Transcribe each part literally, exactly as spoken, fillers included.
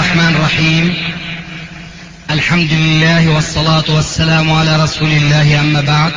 الرحمن الرحيم. الحمد لله والصلاة والسلام على رسول الله، أما بعد،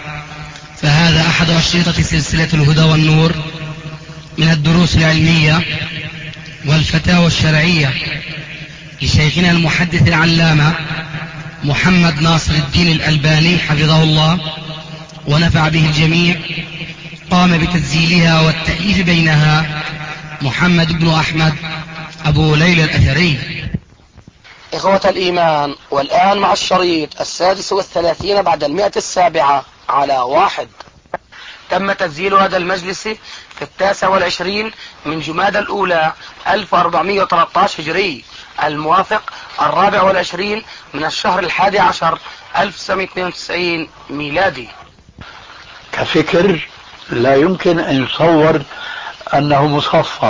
فهذا أحد أشرطة سلسلة الهدى والنور من الدروس العلمية والفتاوى الشرعية لشيخنا المحدث العلامة محمد ناصر الدين الألباني حفظه الله ونفع به الجميع. قام بتسجيلها والتأليف بينها محمد بن أحمد أبو ليلى الأثري. إخوة الإيمان، والآن مع الشريط السادس والثلاثين بعد المئة السابعة على واحد. تم تسجيل هذا المجلس في التاسع والعشرين من جمادى الأولى ألف وأربعمائة وثلاثة عشر هجري، الموافق الرابع والعشرين من الشهر الحادي عشر ألف وتسعمائة واثنين وتسعين ميلادي. كفكر لا يمكن أن يصور أنه مصفى،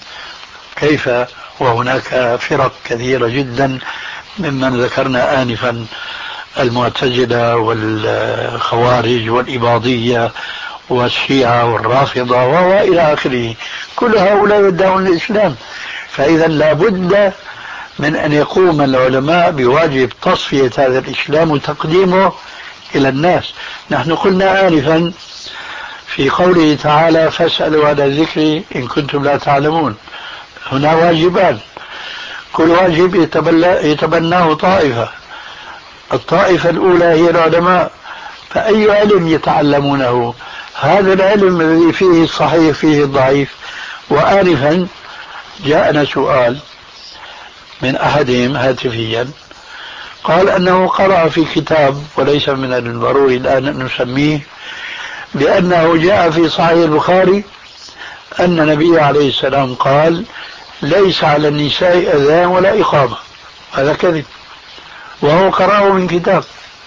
كيف وهناك فرق كثيرة جدا ممن ذكرنا آنفا، المعتزلة والخوارج والإباضية والشيعة والرافضة وإلى آخره، كل هؤلاء يدعون الإسلام. فإذا لا بد من أن يقوم العلماء بواجب تصفية هذا الإسلام وتقديمه إلى الناس. نحن قلنا آنفا في قوله تعالى: فاسألوا على الذكر إن كنتم لا تعلمون. هنا واجبان، كل واجب يتبناه طائفة، الطائفة الأولى هي العلماء، فأي علم يتعلمونه؟ هذا العلم الذي فيه الصحيح فيه الضعيف. وآنفا جاءنا سؤال من أحدهم هاتفيا، قال أنه قرأ في كتاب، وليس من الضروري الآن أن نسميه، بأنه جاء في صحيح البخاري أن النبي عليه السلام قال: ليس على النساء أذان ولا إقامة. هذا كذب، وهو قرأه من كتاب.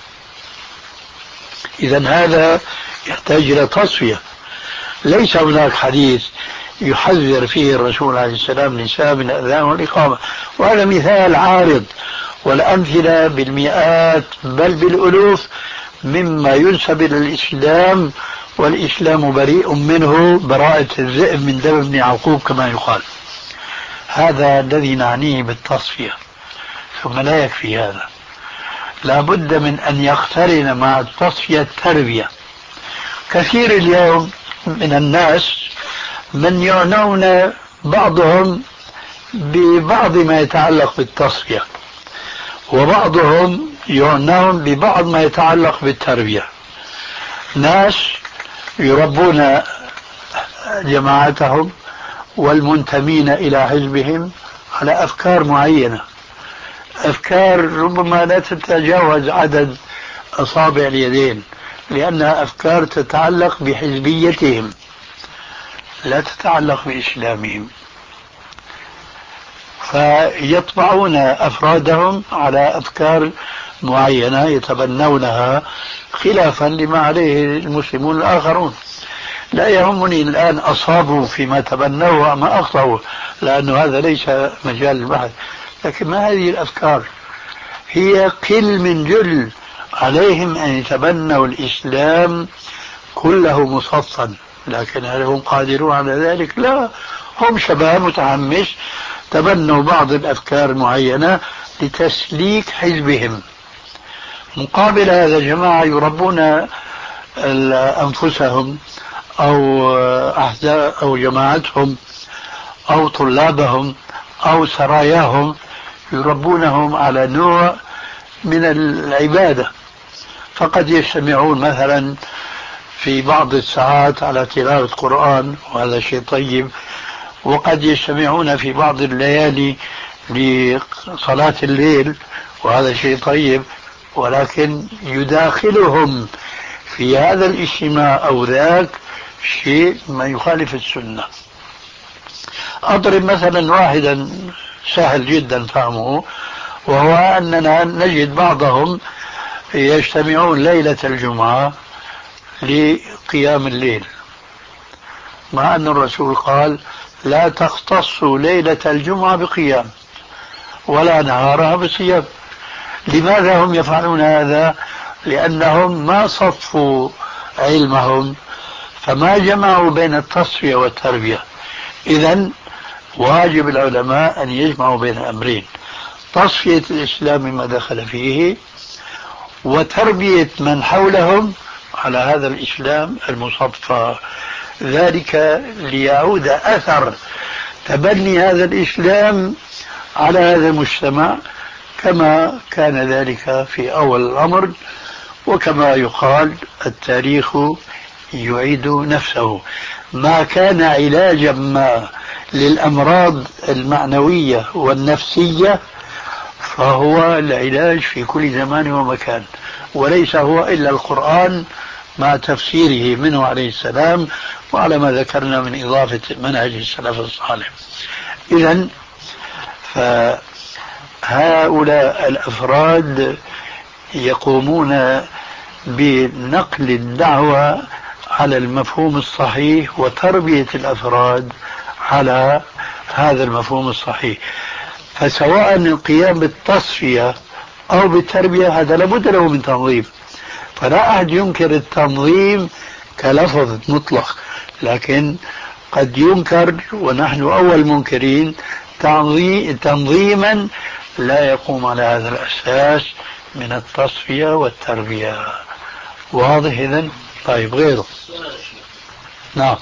إذن هذا يحتاج إلى تصفية. ليس هناك حديث يحذر فيه الرسول عليه السلام النساء من الأذان والإقامة، وهذا مثال عارض، والأمثلة بالمئات بل بالألوف مما ينسب إلى الإسلام، والإسلام بريء منه براءة الذئب من دم ابن يعقوب كما يقال. هذا الذي نعنيه بالتصفية. ثم لا يكفي هذا، لا بد من أن يقترن مع التصفية التربية. كثير اليوم من الناس من يعنون بعضهم ببعض ما يتعلق بالتصفية، وبعضهم يعنون ببعض ما يتعلق بالتربية. ناس يربون جماعتهم والمنتمين إلى حزبهم على أفكار معينة، أفكار ربما لا تتجاوز عدد أصابع اليدين، لأنها أفكار تتعلق بحزبيتهم لا تتعلق بإسلامهم، فيطبعون أفرادهم على أفكار معينة يتبنونها خلافا لما عليه المسلمون الآخرون. لا يهمني الآن أصابوا فيما تبنوه أم أخطأوا، لأن هذا ليس مجال البحث، لكن ما هذه الأفكار؟ هي قل من جل عليهم أن يتبنوا الإسلام كله مصفا، لكن هل هم قادرون على ذلك؟ لا، هم شباب متحمس تبنوا بعض الأفكار المعينة لتسليك حزبهم. مقابل هذا جماعة يربون أنفسهم أو أحزاب أو جماعتهم أو طلابهم أو سراياهم، يربونهم على نوع من العبادة، فقد يجتمعون مثلا في بعض الساعات على تلاوة القرآن وهذا شيء طيب، وقد يجتمعون في بعض الليالي لصلاة الليل وهذا شيء طيب، ولكن يداخلهم في هذا الاجتماع أو ذاك شيء ما يخالف السنة. أضرب مثلا واحدا سهل جدا فهمه، وهو أننا نجد بعضهم يجتمعون ليلة الجمعة لقيام الليل، مع أن الرسول قال: لا تختصوا ليلة الجمعة بقيام ولا نهارها بصيام. لماذا هم يفعلون هذا؟ لأنهم ما صفوا علمهم، فما جمعوا بين التصفية والتربية. إذن واجب العلماء أن يجمعوا بين أمرين: تصفية الإسلام مما دخل فيه، وتربية من حولهم على هذا الإسلام المصفى، ذلك ليعود أثر تبني هذا الإسلام على هذا المجتمع كما كان ذلك في أول الأمر. وكما يقال التاريخ يعيد نفسه، ما كان علاجا ما للأمراض المعنوية والنفسية فهو العلاج في كل زمان ومكان، وليس هو إلا القرآن مع تفسيره منه عليه السلام، وعلى ما ذكرنا من إضافة منهج السلف الصالح. إذن فهؤلاء الأفراد يقومون بنقل الدعوة على المفهوم الصحيح وتربية الأفراد على هذا المفهوم الصحيح. فسواء القيام بالتصفية أو بالتربية هذا لابد له من تنظيم، فلا أحد ينكر التنظيم كلفظ مطلق، لكن قد ينكر ونحن أول منكرين تنظيما لا يقوم على هذا الأساس من التصفية والتربية. واضح إذن؟ طيب غيره. نعم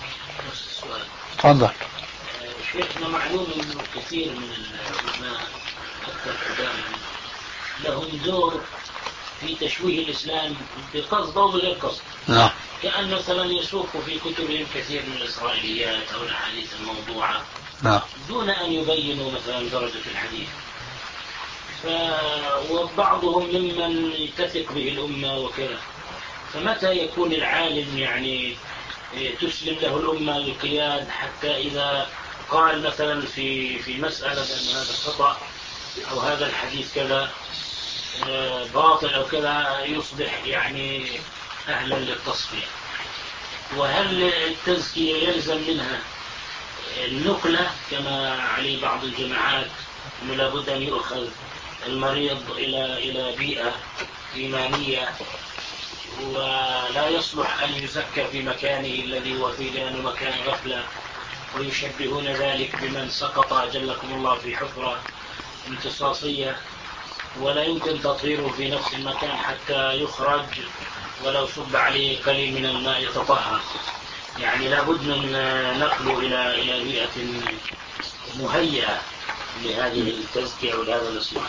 تفضل. شيخنا معلوم أنه كثير من العلماء أكثر قداما لهم دور في تشويه الإسلام بقصد أو بغير قصد. نعم. كأن مثلا يسوق في كتبهم كثير من الإسرائيليات أو الأحاديث الموضوعة. نعم. دون أن يبينوا مثلا درجة الحديث. ف... وبعضهم ممن تثق به الأمة وكذا، فمتى يكون العالم يعني تسلم له الأمة القياد حتى إذا قال مثلا في في مسألة أن هذا خطأ أو هذا الحديث كذا باطل أو كذا يصبح يعني أهلا للتصفية؟ وهل التزكية يلزم منها النقلة كما عليه بعض الجماعات أنه لابد أن يؤخذ المريض إلى إلى بيئة إيمانية ولا يصلح أن يزكى في مكانه الذي هو فيه لأنه مكان غفلة، ويشبهون ذلك بمن سقط أجلكم الله في حفرة امتصاصية ولا يمكن تطهيره في نفس المكان حتى يخرج ولو صب عليه قليل من الماء يتطهر؟ يعني لابد من نقله إلى إلى بيئة مهيئة لهذه التزكية ولهذا الإصلاح.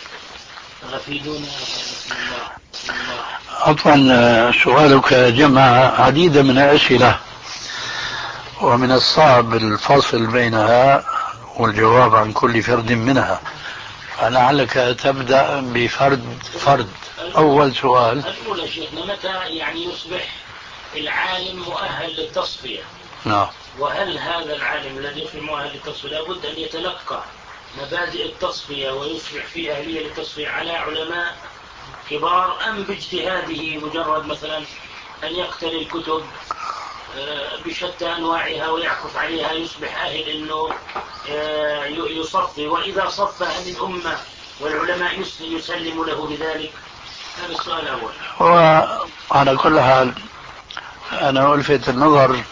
أفيدونا بسم الله. بسم الله. عفوا سؤالك جمع عديد من الأسئلة ومن الصعب الفصل بينها والجواب عن كل فرد منها، فلعلك تبدأ بفرد فرد. أول سؤال. الأولى شيخنا متى يعني يصبح العالم مؤهل للتصفية؟ نعم. وهل هذا العالم الذي يصبح مؤهل للتصفية لابد أن يتلقى مبادئ التصفية ويصبح في أهلية للتصفية على علماء كبار، أم باجتهاده مجرد مثلا أن يقتني الكتب بشتى أنواعها ويعكف عليها يصبح أهل أنه يصفي، وإذا صفى هذه الأمة والعلماء يسلم له بذلك؟ هذا السؤال الأول. وعلى كل حال أنا ألفت النظر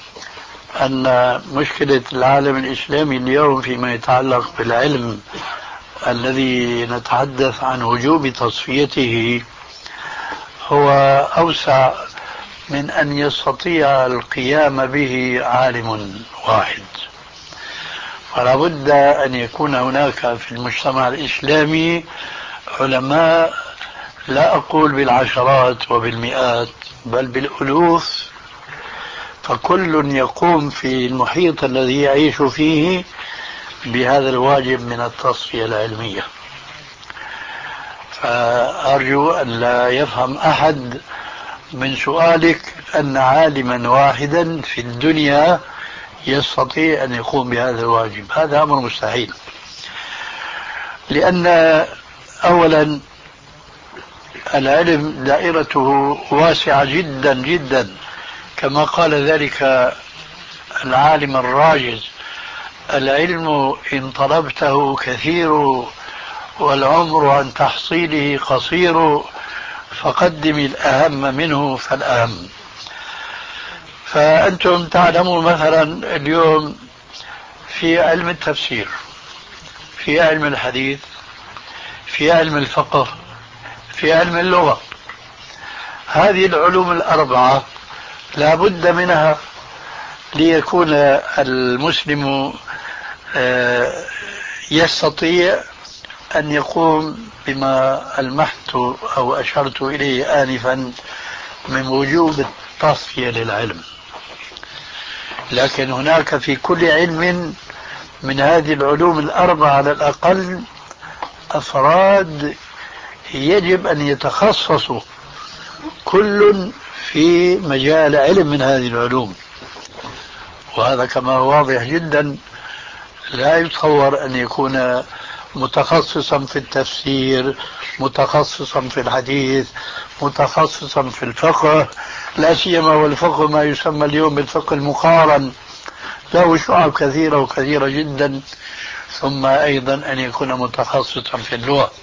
أن مشكلة العالم الإسلامي اليوم فيما يتعلق بالعلم الذي نتحدث عن وجوب تصفيته هو أوسع من أن يستطيع القيام به عالم واحد، فلا بد أن يكون هناك في المجتمع الإسلامي علماء لا أقول بالعشرات وبالمئات بل بالألوف، فكل يقوم في المحيط الذي يعيش فيه بهذا الواجب من التصفية العلمية. فأرجو أن لا يفهم أحد من سؤالك أن عالما واحدا في الدنيا يستطيع أن يقوم بهذا الواجب، هذا أمر مستحيل. لأن أولا العلم دائرته واسعة جدا جدا، كما قال ذلك العالم الراجز: العلم إن طلبته كثير والعمر عن تحصيله قصير، فقدم الأهم منه فالأهم. فأنتم تعلمون مثلا اليوم في علم التفسير، في علم الحديث، في علم الفقه، في علم اللغة. هذه العلوم الأربعة لا بد منها ليكون المسلم يستطيع أن يقوم بما ألمحت أو أشرت إليه آنفا من وجوب التصفية للعلم. لكن هناك في كل علم من هذه العلوم الأربعة على الأقل أفراد يجب أن يتخصصوا كل في مجال علم من هذه العلوم، وهذا كما هو واضح جدا لا يتصور أن يكون متخصصا في التفسير، متخصصا في الحديث، متخصصا في الفقه، لا سيما والفقه ما يسمى اليوم بالفقه المقارن له شعب كثيرة وكثيرة جدا، ثم أيضا أن يكون متخصصا في اللغة.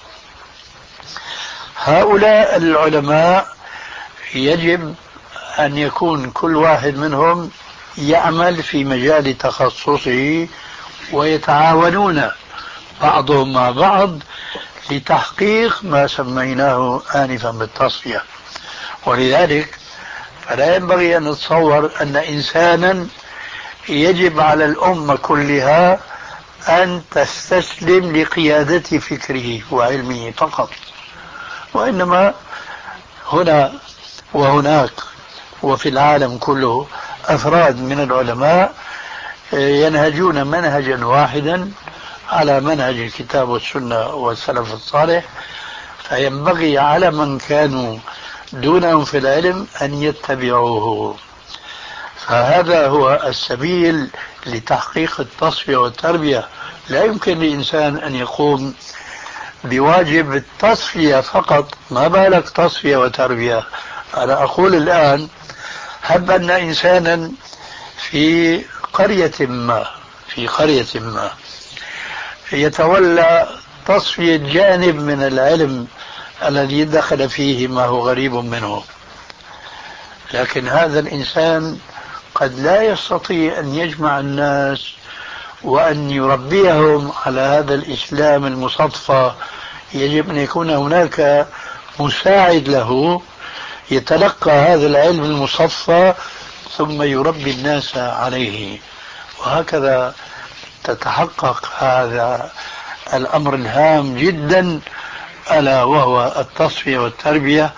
هؤلاء العلماء يجب أن يكون كل واحد منهم يعمل في مجال تخصصه ويتعاونون بعضهم مع بعض لتحقيق ما سميناه آنفا بالتصفية. ولذلك فلا ينبغي أن نتصور أن إنسانا يجب على الأمة كلها أن تستسلم لقيادة فكره وعلمه فقط، وإنما هنا وهناك وفي العالم كله أفراد من العلماء ينهجون منهجا واحدا على منهج الكتاب والسنة والسلف الصالح، فينبغي على من كانوا دونهم في العلم أن يتبعوه. فهذا هو السبيل لتحقيق التصفية والتربية. لا يمكن لإنسان أن يقوم بواجب التصفية فقط، ما بالك تصفية وتربية. أنا أقول الآن هب أن إنسانا في قرية ما في قرية ما يتولى تصفية جانب من العلم الذي دخل فيه ما هو غريب منه، لكن هذا الإنسان قد لا يستطيع أن يجمع الناس وأن يربيهم على هذا الإسلام المصطفى. يجب أن يكون هناك مساعد له يتلقى هذا العلم المصطفى ثم يربي الناس عليه، وهكذا تتحقق هذا الأمر الهام جدا، ألا وهو التصفية والتربية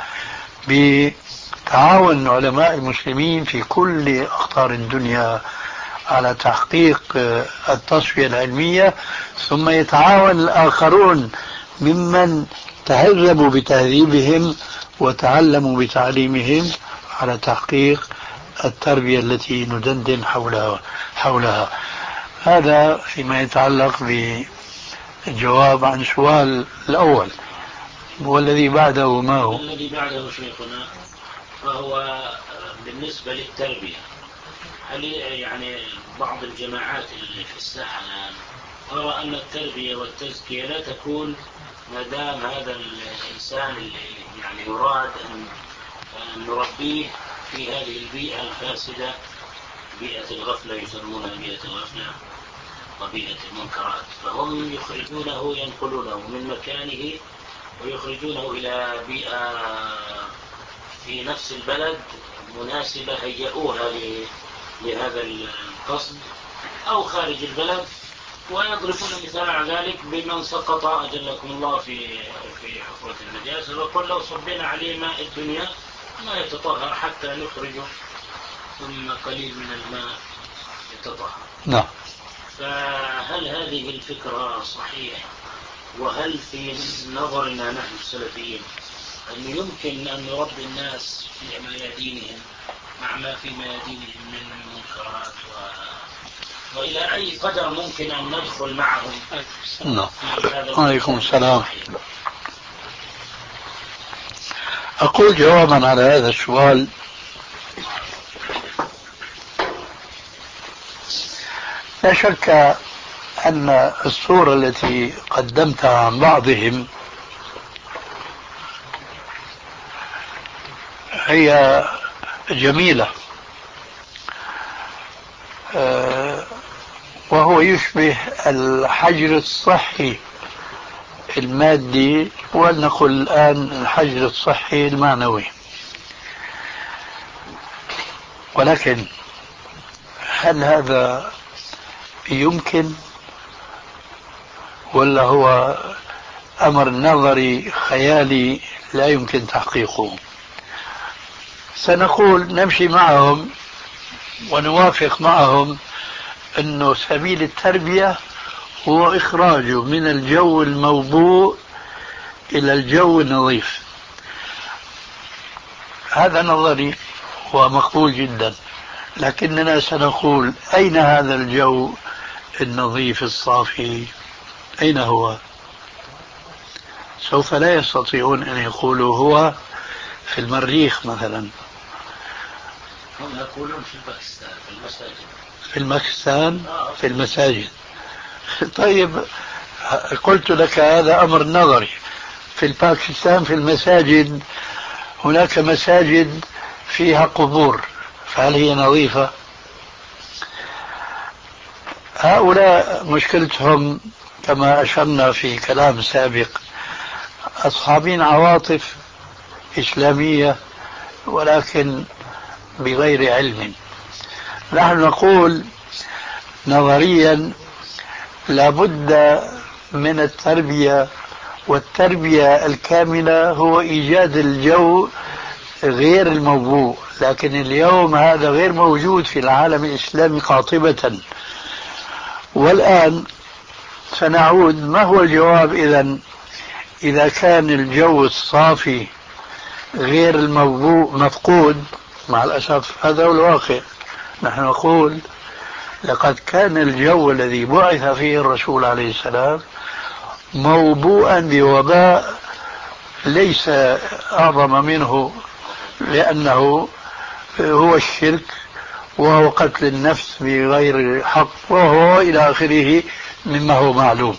بتعاون علماء المسلمين في كل أقطار الدنيا على تحقيق التصفية العلمية، ثم يتعاون الآخرون ممن تهذبوا بتهذيبهم وتعلموا بتعليمهم على تحقيق التربية التي ندندن حولها, حولها. هذا فيما يتعلق بالجواب عن سؤال الأول. والذي بعده ما هو؟ الذي بعده شيخنا فهو بالنسبة للتربية. هل يعني بعض الجماعات اللي في الساحة الآن ترى أن التربية والتزكية لا تكون ما دام هذا الإنسان اللي يعني يراد أن نربيه في هذه البيئة الفاسدة، بيئة الغفلة يسمونها بيئة الغفلة وبيئة المنكرات، فهم يخرجونه ينقلونه من مكانه ويخرجونه إلى بيئة في نفس البلد مناسبة هيئوها لهذا القصد، أو خارج البلد، ويضربون مثال على ذلك بمن سقط أجلكم الله في في حفرة النجاسة، وقل لو صبنا عليه ماء الدنيا ما يتطهر حتى نخرجه ثم قليل من الماء يتطهر. نعم. فهل هذه الفكرة صحيحة؟ وهل في نظرنا نحن السلفيين أن يمكن أن نربي الناس في ميادينهم مع ما في ميادينهم من المنكرات، و... وإلى أي قدر ممكن أن ندخل معهم؟ نعم. عليكم السلام. أقول جوابا على هذا السؤال: لا شك أن الصورة التي قدمتها عن بعضهم هي جميلة، وهو يشبه الحجر الصحي المادي، ولنقل الآن الحجر الصحي المعنوي. ولكن هل هذا يمكن ولا هو أمر نظري خيالي لا يمكن تحقيقه؟ سنقول نمشي معهم ونوافق معهم أنه سبيل التربية هو إخراجه من الجو الموبوء إلى الجو النظيف. هذا نظري ومقبول جدا، لكننا سنقول أين هذا الجو النظيف الصافي؟ أين هو؟ سوف لا يستطيعون أن يقولوا هو في المريخ مثلا. هم يقولون في الباكستان في المساجد. في المكستان في المساجد. طيب قلت لك هذا أمر نظري. في الباكستان في المساجد هناك مساجد فيها قبور، فهل هي نظيفة؟ هؤلاء مشكلتهم كما أشرنا في كلام سابق أصحابين عواطف إسلامية ولكن بغير علم. نحن نقول نظريا لابد من التربية، والتربية الكاملة هو إيجاد الجو غير الموبوء، لكن اليوم هذا غير موجود في العالم الإسلامي قاطبة. والآن سنعود، ما هو الجواب إذن إذا كان الجو الصافي غير الموبوء مفقود؟ مع الأسف هذا هو الواقع. نحن نقول لقد كان الجو الذي بعث فيه الرسول عليه السلام موبوءا بوباء ليس أعظم منه، لأنه هو الشرك وهو قتل النفس بغير حق وهو إلى آخره مما هو معلوم.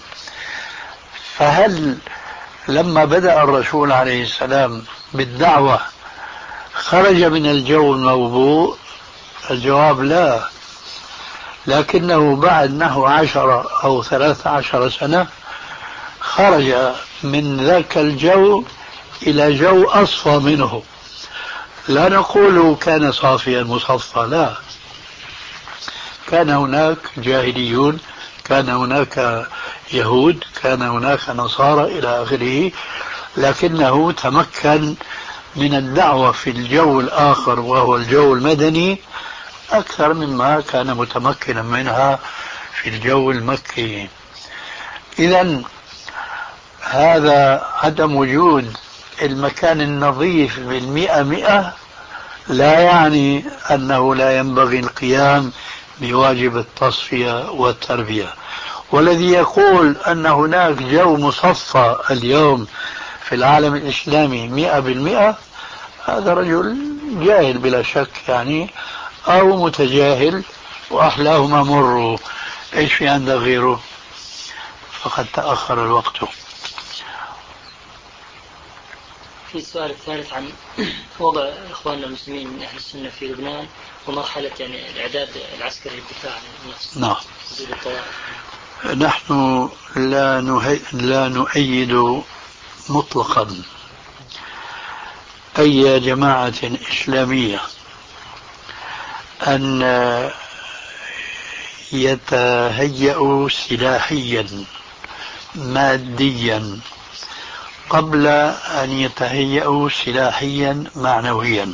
فهل لما بدأ الرسول عليه السلام بالدعوة خرج من الجو الموبوء؟ الجواب لا، لكنه بعد نحو عشرة أو ثلاث عشر سنة خرج من ذاك الجو إلى جو أصفى منه. لا نقول كان صافيا مصفى، لا، كان هناك جاهليون، كان هناك يهود، كان هناك نصارى إلى آخره، لكنه تمكن من الدعوة في الجو الآخر وهو الجو المدني أكثر مما كان متمكنا منها في الجو المكي. إذن هذا عدم وجود المكان النظيف بالمئة مئة لا يعني أنه لا ينبغي القيام بواجب التصفية والتربية. والذي يقول أن هناك جو مصفى اليوم في العالم الإسلامي مئة بالمئة هذا رجل جاهل بلا شك يعني، أو متجاهل وأحلاهما مروا. إيش في عندك غيره؟ فقد تأخر الوقت. في السؤال الثالث عن وضع إخواننا المسلمين من أهل السنة في لبنان ومرحلة يعني الإعداد العسكري للدفاع عن النفس. نعم. نحن لا, نهي... لا نؤيد مطلقا أي جماعة إسلامية أن يتهيأوا سلاحيا ماديا قبل أن يتهيأوا سلاحيا معنويا،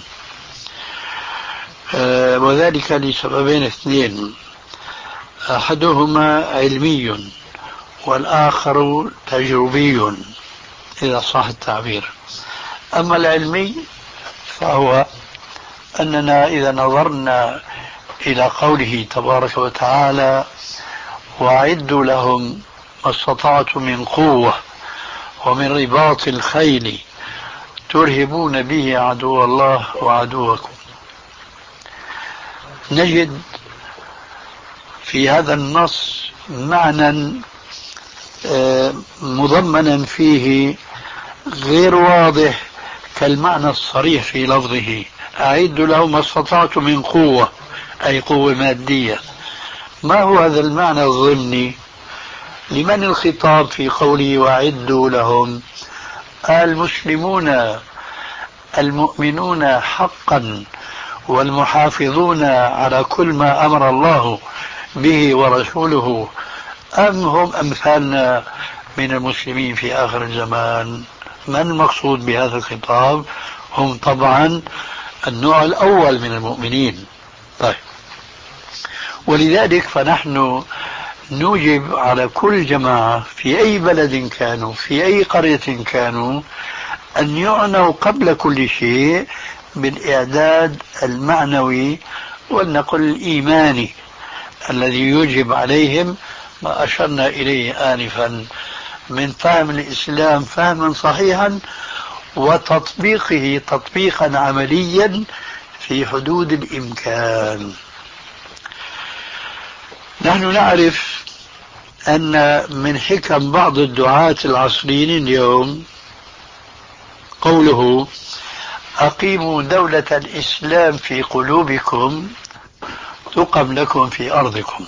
وذلك لسببين اثنين: أحدهما علمي والآخر تجربي إذا صح التعبير. أما العلمي فهو أننا إذا نظرنا إلى قوله تبارك وتعالى وأعدوا لهم ما استطعتم من قوة ومن رباط الخيل ترهبون به عدو الله وعدوكم، نجد في هذا النص معنى مضمنا فيه غير واضح كالمعنى الصريح في لفظه: أعدوا لهم ما استطعتم من قوة، أي قوة مادية. ما هو هذا المعنى الضمني؟ لمن الخطاب في قوله وأعدوا لهم؟ المسلمون المؤمنون حقا والمحافظون على كل ما أمر الله به ورسوله، أم هم أمثالنا من المسلمين في آخر الزمان؟ من المقصود بهذا الخطاب؟ هم طبعا النوع الأول من المؤمنين. طيب، ولذلك فنحن نوجب على كل جماعة في أي بلد كانوا في أي قرية كانوا أن يعنوا قبل كل شيء بالإعداد المعنوي ولنقل الإيماني الذي يوجب عليهم ما أشرنا إليه آنفا من فهم الإسلام فهما صحيحا وتطبيقه تطبيقا عمليا في حدود الإمكان. نحن نعرف أن من حكم بعض الدعاة العصريين اليوم قوله أقيموا دولة الإسلام في قلوبكم تقم لكم في أرضكم.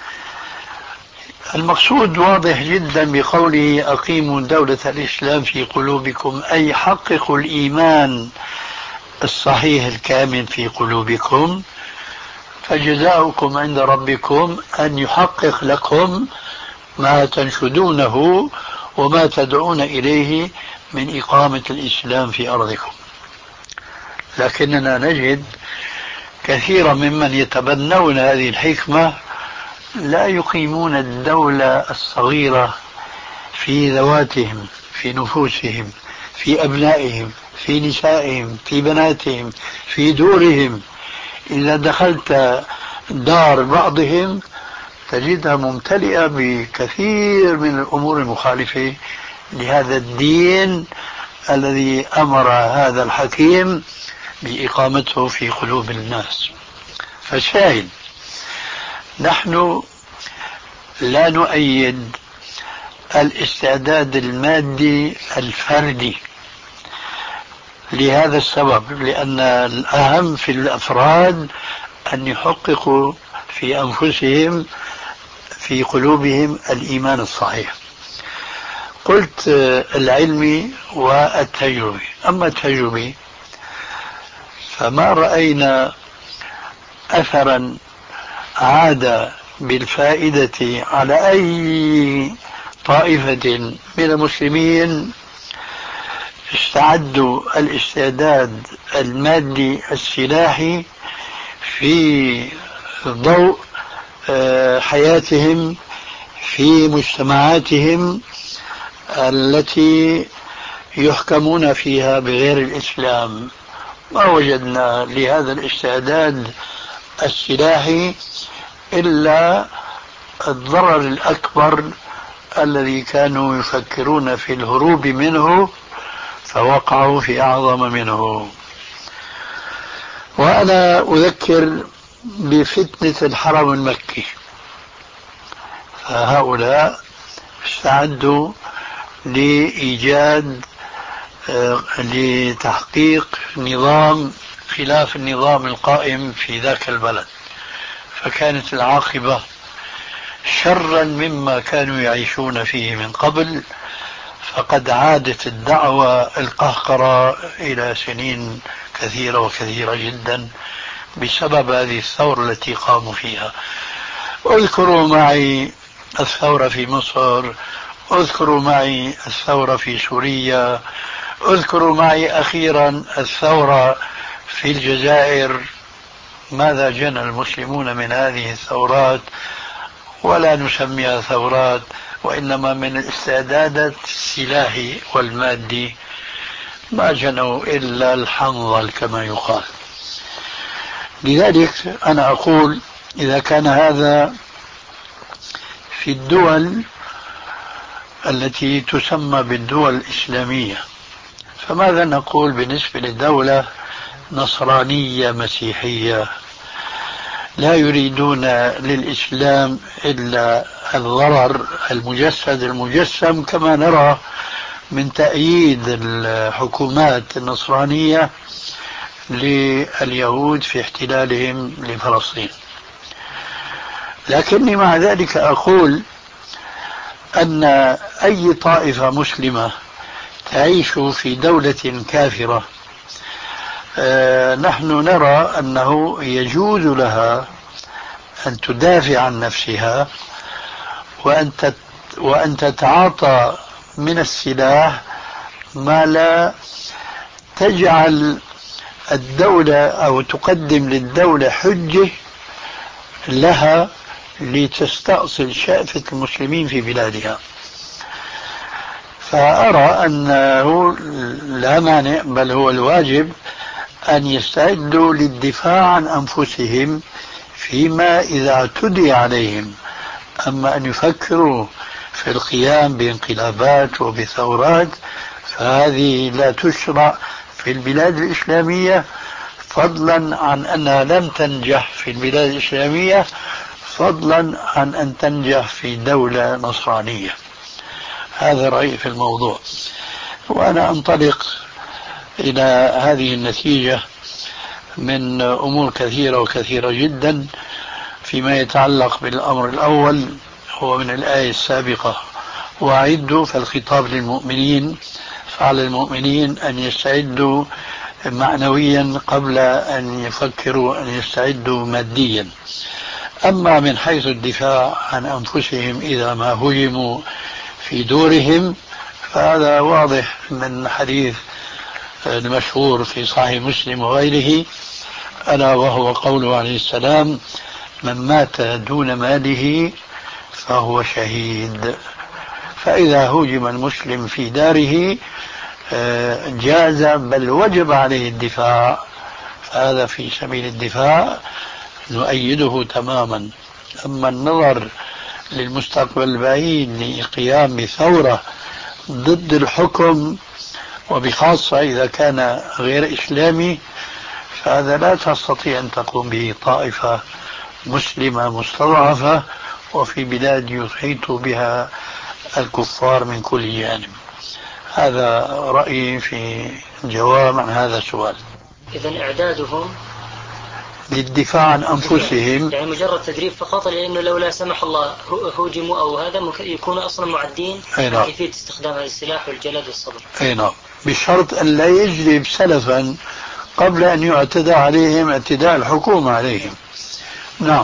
المقصود واضح جدا بقوله أقيموا دولة الإسلام في قلوبكم، أي حققوا الإيمان الصحيح الكامل في قلوبكم، فجزاؤكم عند ربكم أن يحقق لكم ما تنشدونه وما تدعون إليه من إقامة الإسلام في أرضكم. لكننا نجد كثيرا ممن يتبنون هذه الحكمة لا يقيمون الدولة الصغيرة في ذواتهم، في نفوسهم، في أبنائهم، في نسائهم، في بناتهم، في دورهم. إذا دخلت دار بعضهم تجدها ممتلئة بكثير من الأمور المخالفة لهذا الدين الذي أمر هذا الحكيم بإقامته في قلوب الناس. فالشاهد نحن لا نؤيد الاستعداد المادي الفردي لهذا السبب، لأن الأهم في الأفراد أن يحققوا في أنفسهم في قلوبهم الإيمان الصحيح. قلت العلمي والتجربي. أما التجربي فما رأينا أثرا عاد بالفائدة على أي طائفة من المسلمين استعدوا الاستعداد المادي السلاحي في ضوء حياتهم في مجتمعاتهم التي يحكمون فيها بغير الإسلام. ما وجدنا لهذا الاستعداد السلاحي إلا الضرر الأكبر الذي كانوا يفكرون في الهروب منه فوقعوا في أعظم منه. وأنا أذكر بفتنة الحرم المكي، فهؤلاء استعدوا لإيجاد لتحقيق نظام خلاف النظام القائم في ذاك البلد، فكانت العاقبة شرا مما كانوا يعيشون فيه من قبل، فقد عادت الدعوة القهقرة إلى سنين كثيرة وكثيرة جدا بسبب هذه الثورة التي قاموا فيها. اذكروا معي الثورة في مصر، اذكروا معي الثورة في سوريا، اذكروا معي أخيرا الثورة في الجزائر. ماذا جنى المسلمون من هذه الثورات؟ ولا نسميها ثورات، وإنما من الاستعدادات السلاحي والمادي ما جنوا إلا الحنظل كما يقال. لذلك أنا أقول إذا كان هذا في الدول التي تسمى بالدول الإسلامية، فماذا نقول بالنسبة لدولة نصرانية مسيحية لا يريدون للإسلام إلا الضرر المجسد المجسم، كما نرى من تأييد الحكومات النصرانية لليهود في احتلالهم لفلسطين. لكني مع ذلك أقول أن أي طائفة مسلمة تعيش في دولة كافرة آه نحن نرى أنه يجوز لها أن تدافع عن نفسها وأن وأن تتعاطى من السلاح ما لا تجعل الدولة أو تقدم للدولة حجة لها لتستأصل شأفة المسلمين في بلادها. فأرى أنه لا مانع بل هو الواجب أن يستعدوا للدفاع عن أنفسهم فيما إذا اعتدي عليهم. أما أن يفكروا في القيام بانقلابات وبثورات فهذه لا تشرع في البلاد الإسلامية، فضلا عن أنها لم تنجح في البلاد الإسلامية، فضلا عن أن تنجح في دولة نصرانية. هذا رأيي في الموضوع، وأنا أنطلق إلى هذه النتيجة من أمور كثيرة وكثيرة جدا. فيما يتعلق بالأمر الأول هو من الآية السابقة: وأعدوا، فالخطاب للمؤمنين، فعلى المؤمنين أن يستعدوا معنويا قبل أن يفكروا أن يستعدوا ماديا. أما من حيث الدفاع عن أنفسهم إذا ما هجموا في دورهم فهذا واضح من حديث المشهور في صحيح مسلم وغيره، ألا وهو قوله عليه السلام: من مات دون ماله فهو شهيد. فإذا هجم المسلم في داره جاز بل وجب عليه الدفاع، فهذا في سبيل الدفاع نؤيده تماما. أما النظر للمستقبل البعيد لقيام بثورة ضد الحكم وبخاصة إذا كان غير إسلامي فهذا لا تستطيع أن تقوم به طائفة مسلمة مستضعفة وفي بلاد يحيط بها الكفار من كل جانب. هذا رأيي في جواب عن هذا السؤال. إذن إعدادهم للدفاع عن أنفسهم يعني مجرد تدريب فقط، لأنه لو لا سمح الله هوجموا أو هذا يكونوا أصلا معدين كيفية استخدام هذا السلاح والجلد والصبر. أي نعم، بشرط أن لا يجلب سلفا قبل أن يعتدى عليهم اعتداء الحكومة عليهم. نعم.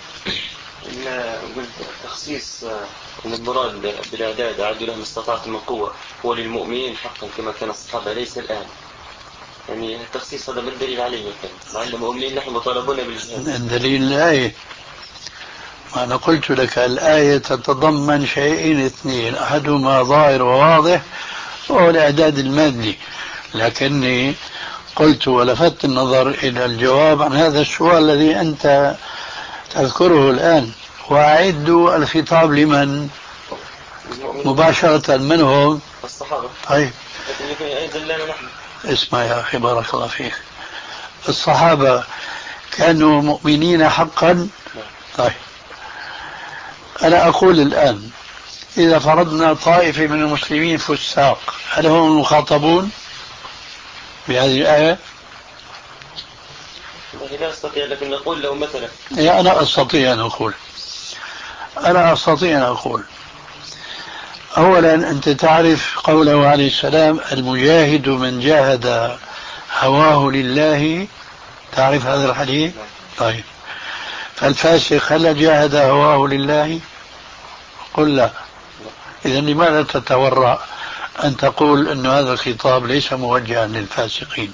قلت تخصيص من المراد بالإعداد أعدوا لهم استطاعتم من قوة هو للمؤمنين حقا كما كان الصحابة ليس الآن، يعني التخصيص هذا ما الدليل عليه مثلا مع أن المؤمنين نحن مطالبون بالجهاد؟ الدليل الآية، وأنا قلت لك الآية تتضمن شيئين اثنين، أحدهما ظاهر وواضح وهو الإعداد المادي، لكني قلت ولفت النظر إلى الجواب عن هذا السؤال الذي أنت تذكره الآن. وأعدوا الخطاب لمن؟ مباشرة منهم الصحابة. طيب اسمع يا أخي بارك الله فيك، الصحابة كانوا مؤمنين حقا؟ طيب أنا أقول الآن إذا فرضنا طائفة من المسلمين فساق، هل هم المخاطبون بهذه الآية؟ لا أستطيع، لكن نقول لو مثلا يا أنا أستطيع أن أقول أنا أستطيع أن أقول أولا أنت تعرف قوله عليه السلام: المجاهد من جاهد هواه لله، تعرف هذا الحديث؟ طيب فالفاسق هل جاهد هواه لله؟ قل لا. إذن لماذا تتورع أن تقول أن هذا الخطاب ليس موجها للفاسقين؟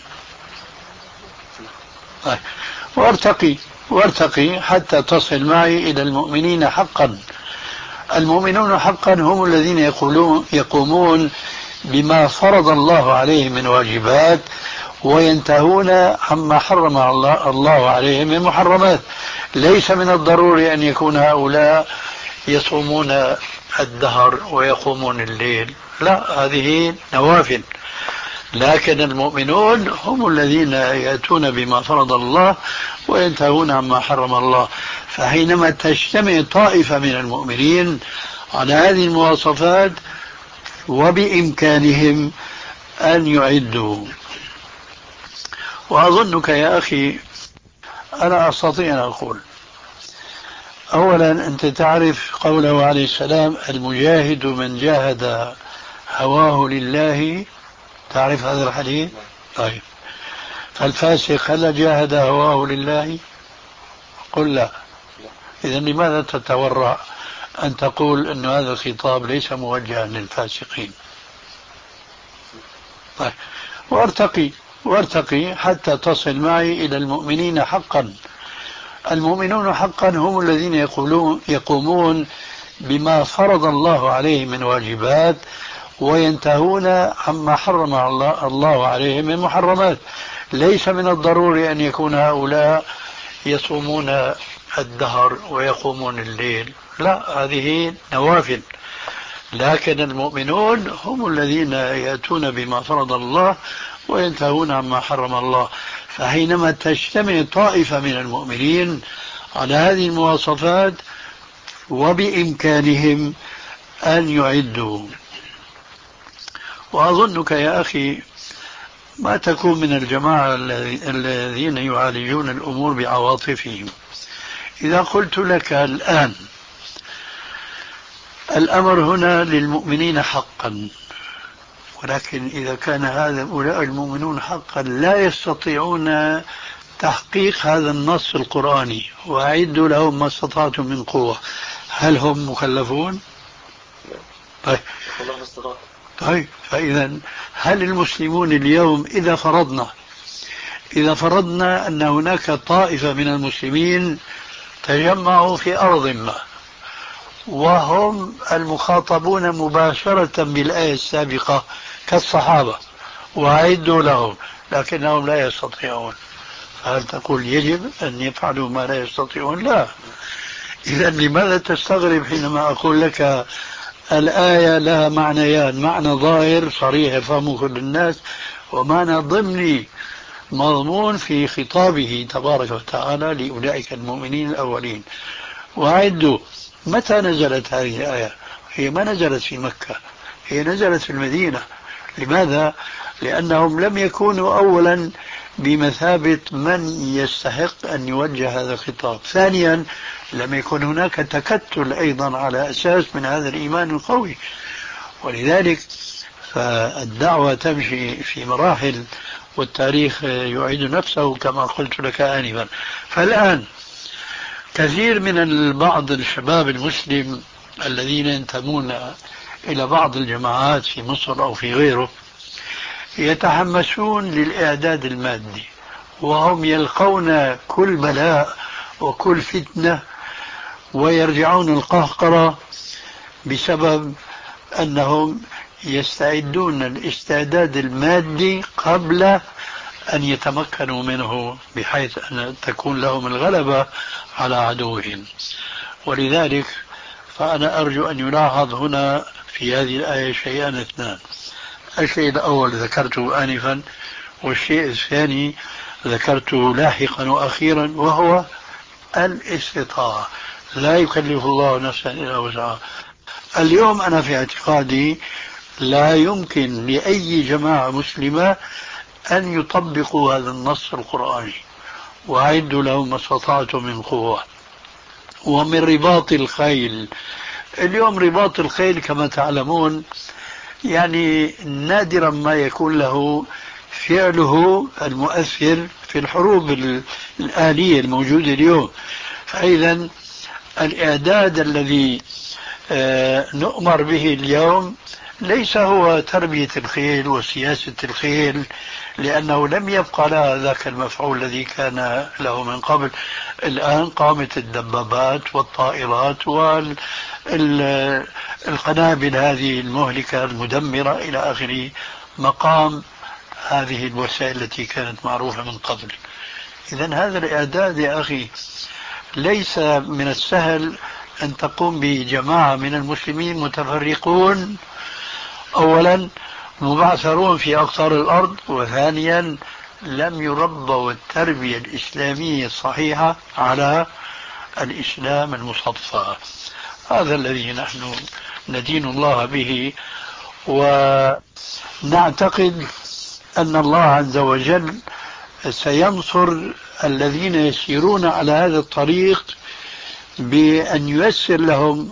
طيب وارتقي وارتقي حتى تصل معي إلى المؤمنين حقا. المؤمنون حقا هم الذين يقولون يقومون بما فرض الله عليهم من واجبات وينتهون عما حرم الله عليهم من محرمات. ليس من الضروري أن يكون هؤلاء يصومون الدهر ويقومون الليل، لا، هذه نوافل، لكن المؤمنون هم الذين يأتون بما فرض الله وينتهون عما حرم الله. فحينما تجتمع طائفة من المؤمنين على هذه المواصفات وبإمكانهم أن يعدوا. وأظنك يا أخي أنا أستطيع أن أقول أولا أنت تعرف قوله عليه السلام المجاهد من جاهد هواه لله، تعرف هذا الحديث؟ طيب، فالفاسق هل جاهد هواه لله؟ قل لا. إذا لماذا تتورع أن تقول أن هذا الخطاب ليس موجها للفاسقين؟ طيب، وارتقي وارتقي حتى تصل معي إلى المؤمنين حقا. المؤمنون حقا هم الذين يقولون يقومون بما فرض الله عليهم من واجبات وينتهون عما حرم الله, الله عليهم من محرمات. ليس من الضروري أن يكون هؤلاء يصومون الدهر ويقومون الليل، لا، هذه نوافل. لكن المؤمنون هم الذين يأتون بما فرض الله وينتهون عما حرم الله. فحينما تجتمع طائفة من المؤمنين على هذه المواصفات وبإمكانهم أن يعدوا، وأظنك يا أخي ما تكون من الجماعة الذين يعالجون الأمور بعواطفهم. إذا قلت لك الآن الأمر هنا للمؤمنين حقا، ولكن إذا كان هؤلاء المؤمنون حقا لا يستطيعون تحقيق هذا النص القرآني وأعدوا لهم ما استطعتم من قوة، هل هم مكلفون؟ طيب, طيب فإذا هل المسلمون اليوم إذا فرضنا إذا فرضنا أن هناك طائفة من المسلمين تجمعوا في أرض ما وهم المخاطبون مباشرة بالآية السابقة كالصحابة وأعدوا لهم، لكنهم لا يستطيعون، فهل تقول يجب أن يفعلوا ما لا يستطيعون؟ لا. إذا لماذا تستغرب حينما أقول لك الآية لها معنيان، معنى ظاهر صريح يفهمه كل الناس، ومعنى ضمني مضمون في خطابه تبارك وتعالى لأولئك المؤمنين الأولين. وأعدوا، متى نزلت هذه الآية؟ هي ما نزلت في مكة، هي نزلت في المدينة. لماذا؟ لأنهم لم يكونوا أولا بمثابة من يستحق أن يوجه هذا الخطاب. ثانيا، لم يكن هناك تكتل أيضا على أساس من هذا الإيمان القوي، ولذلك فالدعوة تمشي في مراحل والتاريخ يعيد نفسه كما قلت لك آنفا. فالآن كثير من بعض الشباب المسلم الذين ينتمون إلى بعض الجماعات في مصر أو في غيره يتحمسون للإعداد المادي، وهم يلقون كل بلاء وكل فتنة ويرجعون القهقرة بسبب أنهم يستعدون الاستعداد المادي قبل أن يتمكنوا منه بحيث أن تكون لهم الغلبة على عدوهم. ولذلك فأنا أرجو أن يلاحظ هنا في هذه الآية شيئان اثنان. الشيء الأول ذكرته آنفا، والشيء الثاني ذكرته لاحقا وأخيرا، وهو الاستطاعة. لا يكلف الله نفسا إلا وسعها. اليوم أنا في اعتقادي لا يمكن لأي جماعة مسلمة أن يطبقوا هذا النص القرآني وأعدوا لهم ما استطعتم من قوة. ومن رباط الخيل، اليوم رباط الخيل كما تعلمون يعني نادرا ما يكون له فعله المؤثر في الحروب الآلية الموجودة اليوم. فإذا الإعداد الذي نؤمر به اليوم ليس هو تربية الخيل وسياسة الخيل، لأنه لم يبقى لها ذاك المفعول الذي كان له من قبل. الآن قامت الدبابات والطائرات والقنابل هذه المهلكة المدمرة إلى آخره مقام هذه الوسائل التي كانت معروفة من قبل. إذن هذا الإعداد يا أخي ليس من السهل أن تقوم بجماعة من المسلمين متفرقون، أولا مبعثرون في أقطار الأرض، وثانيا لم يربوا التربية الإسلامية الصحيحة على الإسلام المصفى. هذا الذي نحن ندين الله به، ونعتقد أن الله عز وجل سينصر الذين يسيرون على هذا الطريق بأن ييسر لهم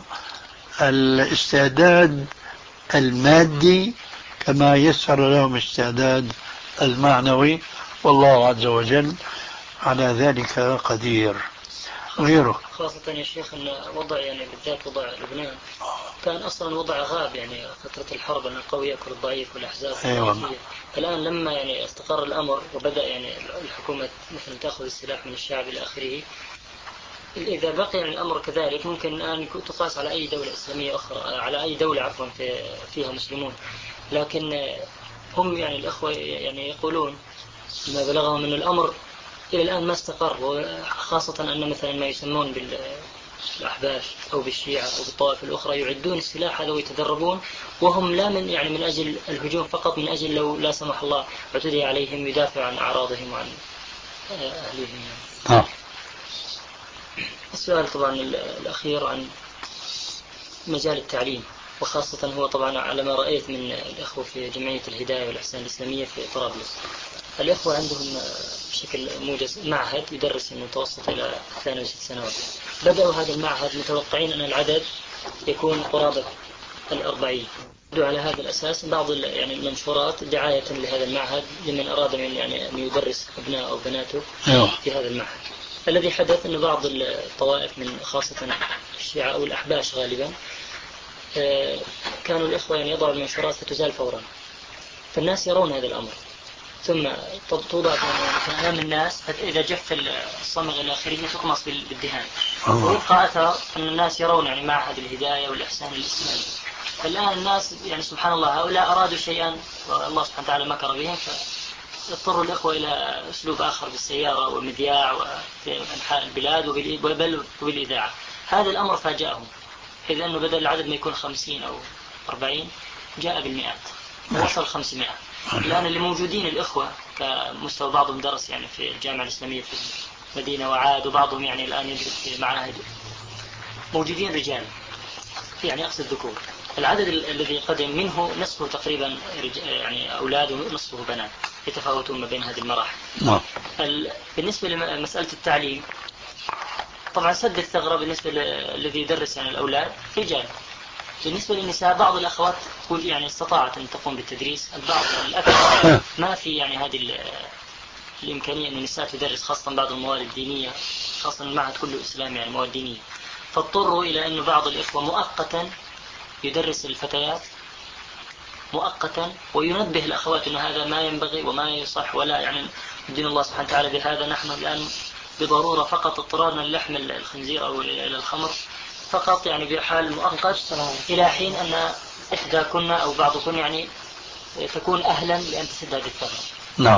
الاستعداد المادي كما يسر لهم الاستعداد المعنوي، والله عز وجل على ذلك قدير. غيره خاصة يا شيخ أن وضع يعني بالذات وضع لبنان كان أصلا وضع غاب يعني فترة الحرب، أن القوي يأكل الضعيف والأحزاب أيوة. الآن لما يعني استقر الأمر وبدأ يعني الحكومة مثلا تأخذ السلاح من الشعب إلى آخره، إذا بقي يعني الأمر كذلك ممكن أن تقاس على أي دولة إسلامية أخرى، على أي دولة عفوا في فيها مسلمون. لكن هم يعني الأخوة يعني يقولون ما بلغهم من الأمر إلى الآن ما استقر، وخاصة أن مثلا ما يسمون بالأحباش أو بالشيعة أو بالطوائف الأخرى يعدون السلاح هذا ويتدربون، وهم لا من يعني من أجل الهجوم فقط، من أجل لو لا سمح الله اعتدي عليهم يدافع عن أعراضهم وعن أهلهم يعني. السؤال طبعا الأخير عن مجال التعليم، وخاصة هو طبعا على ما رأيت من الأخوة في جمعية الهداية والإحسان الإسلامية في طرابلس، الأخوة عندهم بشكل موجز معهد يدرس المتوسط إلى ثانية وست سنوات. بدأوا هذا المعهد متوقعين أن العدد يكون قرابة الأربعين. بدأوا على هذا الأساس بعض يعني المنشورات دعاية لهذا المعهد لمن أراد من يعني أن يدرس أبناء أو بناته في هذا المعهد. الذي حدث أن بعض الطوائف من خاصة الشيعة أو الأحباش غالبا كانوا الإخوة يعني يضعوا المنشورات فتزال فورا، فالناس يرون هذا الأمر ثم توضع في أمام الناس، فإذا جف الصمغ الآخرين تقمص بالدهان ويبقى أثر أن الناس يرون يعني معهد الهداية والإحسان الإسلامي. فالآن الناس يعني سبحان الله هؤلاء أرادوا شيئا والله سبحانه وتعالى مكر بهم، فاضطروا الإخوة إلى أسلوب آخر بالسيارة والمذياع وفي أنحاء البلاد وبل وبالإذاعة. هذا الأمر فاجأهم، إذ أنه بدل العدد ما يكون خمسين أو أربعين جاء بالمئات ووصل خمسمائة. الآن اللي موجودين الإخوة كمستوى بعضهم درس يعني في الجامعة الإسلامية في المدينة وعاد، وبعضهم يعني الآن يدرس في معاهد، موجودين رجال يعني أقصد ذكور. العدد الذي قدم منه نصفه تقريبا يعني أولاد ونصفه بنات، يتفاوتون ما بين هذه المراحل. بالنسبة لمسألة التعليم طبعا سد الثغرة بالنسبة للذي يدرس يعني الأولاد رجال. بالنسبة للنساء بعض الأخوات يعني استطاعت أن تقوم بالتدريس، البعض الأكثر ما في يعني هذه الإمكانية أن النساء تدرس، خاصة بعض المواد الدينية، خاصة المعهد كله إسلامي يعني مواد دينية، فاضطروا إلى أن بعض الإخوة مؤقتا يدرس الفتيات مؤقتا وينبه الأخوات أن هذا ما ينبغي وما يصح ولا يعني دين الله سبحانه وتعالى بهذا. نحن الآن بضرورة فقط اضطرارنا للحم الخنزير أو إلى الخمر فقط يعني بحال مؤقت إلى حين أن إحدى كنا أو بعض كنا يعني تكون أهلا لأن تسد هذه الثغرة. نعم.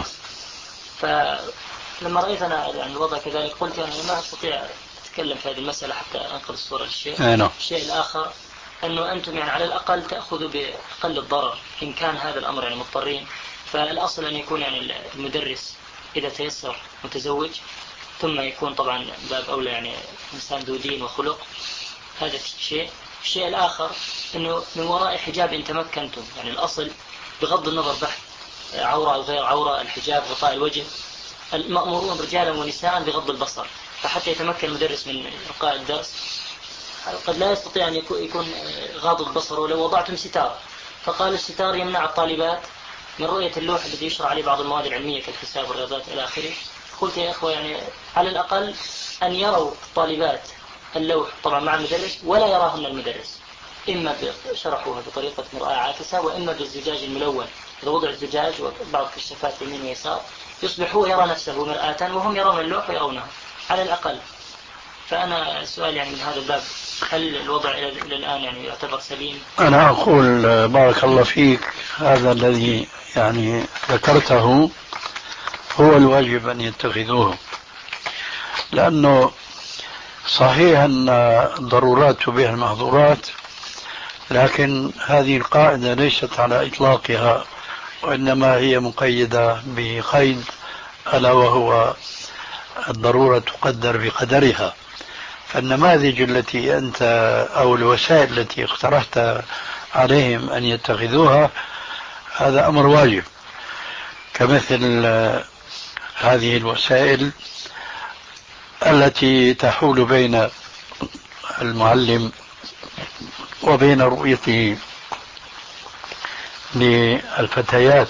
فلما رأيت أنا يعني الوضع كذلك قلت أنا ما أستطيع أتكلم في هذه المسألة حتى أنقل الصورة للشيء. نعم. الشيء الآخر أنه أنتم يعني على الأقل تأخذوا بأقل الضرر إن كان هذا الأمر يعني مضطرين. فالأصل أن يكون يعني المدرس إذا تيسر متزوج، ثم يكون طبعا باب أولى يعني إنسان ذو دين وخلق. هذا الشيء. الشيء الآخر أنه من وراء حجاب إن تمكنتم، يعني الأصل بغض النظر بحث عورة أو غير عورة، الحجاب غطاء الوجه، المأمورون رجالا ونساء بغض البصر. فحتى يتمكن المدرس من إلقاء الدرس قد لا يستطيع أن يكون غاض البصر ولو وضعتم ستار. فقال الستار يمنع الطالبات من رؤية اللوح الذي يشرع عليه بعض المواد العلمية كالحساب والرياضات إلى آخره. قلت يا إخوة يعني على الأقل أن يروا الطالبات اللوح طبعا مع المدرس ولا يراهن المدرس، إما شرحوها بطريقة مرآة عاكسة وإما بالزجاج الملون. إذا وضع الزجاج وبعض كشافات يمين ويسار يصبح هو يرى نفسه مرآة وهم يرون اللوح ويرونها على الأقل. فأنا السؤال يعني من هذا الباب هل الوضع إلى الآن يعني يعتبر سليم؟ أنا أقول بارك الله فيك، هذا الذي يعني ذكرته هو الواجب أن يتخذوه، لأنه صحيح أن الضرورات تبيح المحظورات، لكن هذه القاعدة ليست على إطلاقها، وإنما هي مقيدة بقيد ألا وهو الضرورة تقدر بقدرها. فالنماذج التي أنت أو الوسائل التي اقترحت عليهم أن يتخذوها هذا أمر واجب، كمثل هذه الوسائل التي تحول بين المعلم وبين رؤيته للفتيات،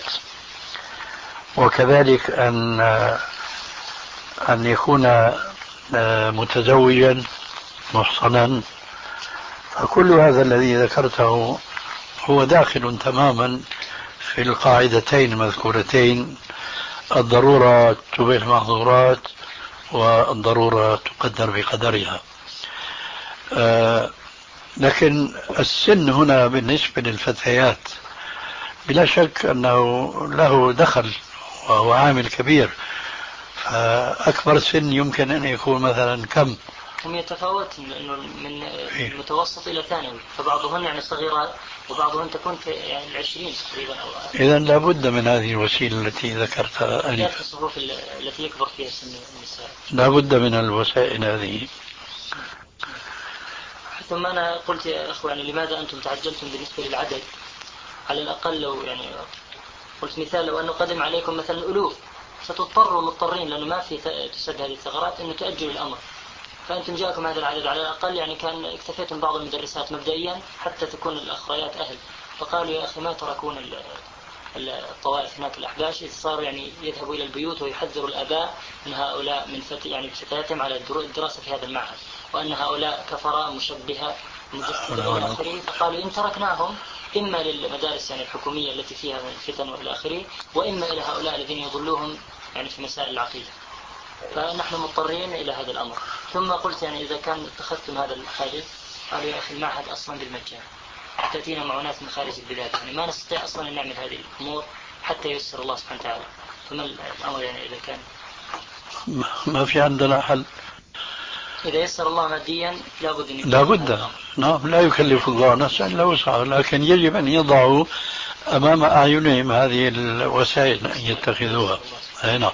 وكذلك أن أن يكون متزوجا محصنا، فكل هذا الذي ذكرته هو داخل تماما في القاعدتين المذكورتين: الضرورة تبيح المحظورات، والضرورة تقدر بقدرها. آه لكن السن هنا بالنسبة للفتيات بلا شك أنه له دخل وهو عامل كبير. فأكبر سن يمكن أن يكون مثلا كم؟ هم يتفاوتون لأنه من المتوسط إلى ثانوي، فبعضهن يعني صغيرات وبعضهن تكون في يعني العشرين تقريبا. إذا لابد من هذه الوسيلة التي ذكرتها أنت، في الصفوف التي يكبر فيها سن النساء، لابد من الوسائل هذه. ثم أنا قلت يا أخواني لماذا أنتم تعجلتم بالنسبة للعدد؟ على الأقل لو يعني قلت مثال، لو أنه قدم عليكم مثلا ألوف ستضطروا مضطرين لأنه ما في تسد هذه الثغرات أنه تأجلوا الأمر، فأنتم جاءكم هذا العدد على الأقل يعني كان اكتفيتم بعض المدرسات مبدئيا حتى تكون الأخريات أهل، فقالوا يا أخي ما تركون الطوائف هناك الأحباش إذ صاروا يعني يذهبوا إلى البيوت ويحذروا الآباء من هؤلاء من فتي يعني فتياتهم على الدراسة في هذا المعهد، وأن هؤلاء كفراء مشبهة مجسدة إلى آخره، فقالوا إن تركناهم إما للمدارس يعني الحكومية التي فيها من الفتن والى آخره، وإما إلى هؤلاء الذين يضلوهم يعني في مسائل العقيدة، فنحن مضطرين إلى هذا الأمر. ثم قلت يعني إذا كان اتخذتم هذا الحادث، قالوا يا أخي المعهد أصلا بالمجان، تأتينا معونات من خارج البلاد، يعني ما نستطيع أصلا أن نعمل هذه الأمور حتى ييسر الله سبحانه وتعالى. فما الأمر يعني إذا كان ما في عندنا حل؟ إذا يسر الله ماديا لابد أن لابد، نعم، لا يكلف الله نفسا إلا وسعها، لكن يجب أن يضعوا أمام أعينهم هذه الوسائل أن يتخذوها. هنا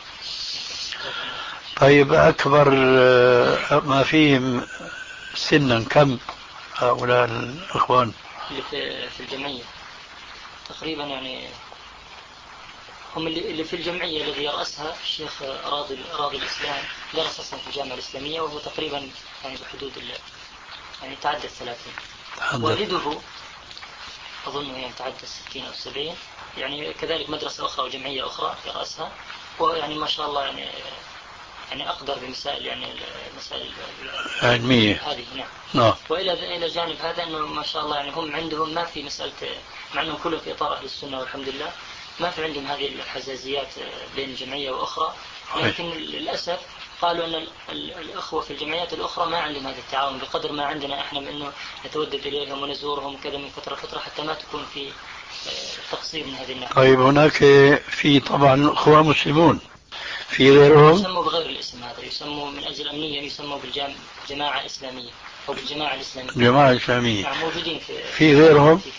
طيب، أكبر ما فيهم سنا كم هؤلاء الإخوان اللي في الجمعية؟ تقريبا يعني هم اللي في الجمعية الذي يرأسها الشيخ راضي راضي الإسلام، درس أصلا في الجامعة الإسلامية، وهو تقريبا يعني بحدود يعني تعدى الثلاثين. والده أظنه يعني تعدى الستين أو السبعين، يعني كذلك مدرسة أخرى وجمعية أخرى يرأسها، ويعني ما شاء الله يعني يعني أقدر بمسائل يعني المسائل علمية هذه. نعم. نعم. وإلى إلى جانب هذا إنه ما شاء الله يعني هم عندهم ما في مسألة، مع إنه كله في إطار أهل السنة والحمد لله، ما في عندهم هذه الحزازيات بين جمعية وأخرى، لكن للأسف قالوا أن الأخوة في الجمعيات الأخرى ما عندهم هذا التعاون بقدر ما عندنا إحنا، من إنه نتودد إليهم ونزورهم كذا من فترة فترة حتى ما تكون في تقصير من هذه الناحية. طيب هناك في طبعا أخوة مسلمون في غيرهم يسموا بغير الاسم هذا، يسموا من أجل أمنية يسموا بالجماعة إسلامية أو بالجماعة الإسلامية. جماعة إسلامية. نعم موجودين في في غيرهم في,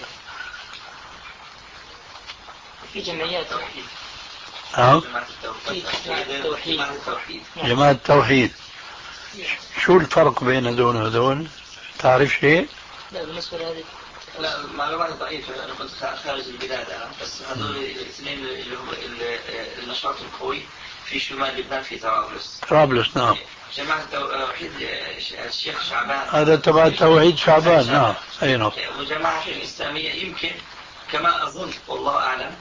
في جمعيات توحيد. أه؟ جماعة التوحيد. جماعة التوحيد. شو الفرق بين دون ودون؟ تعرف شيء؟ لا بالنسبة لهذه لا معلومات ضعيفة، أنا كنت خارج البلاد أنا، بس هذول الاثنين اللي هو النشاط القوي في شمال لبنان في طرابلس. طرابلس نعم. جماعة التوحيد الشيخ شعبان، هذا تبع توحيد شعبان. نعم أي نعم. وجماعة الإسلامية يمكن كما أظن والله أعلم،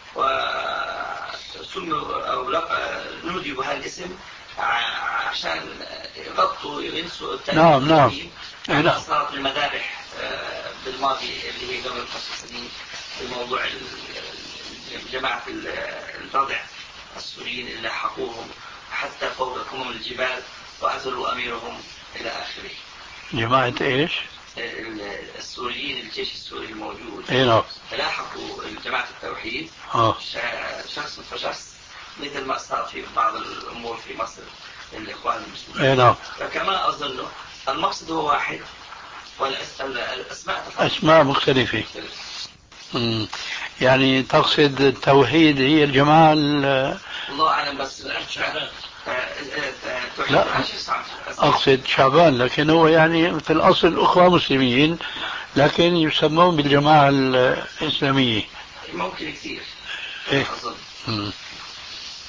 وسموا أو نودوا بهذا الاسم عشان يغطوا ينسوا التأثير. نعم نعم. أنا صارت المذابح بالماضي اللي هي قبل خمس سنين بموضوع جماعة الرضع السوريين اللي حقوهم حتى فوق كمم الجبال وقتلوا أميرهم إلى آخره. جماعة إيش؟ السوريين الجيش السوري الموجود إيه نعم. لاحقوا جماعة التوحيد آه. شخص فشخص مثل ما صار في بعض الأمور في مصر الإخوان المسلمين. إيه نعم. فكما أظن المقصد هو واحد والأسماء أسماء مختلفة. مم. يعني تقصد التوحيد هي الجماعة الله أعلم، بس لا أقصد شعبان، لكن هو يعني في الأصل أخوة مسلمين لكن يسمون بالجماعة الإسلامية. ممكن كثير. إيه؟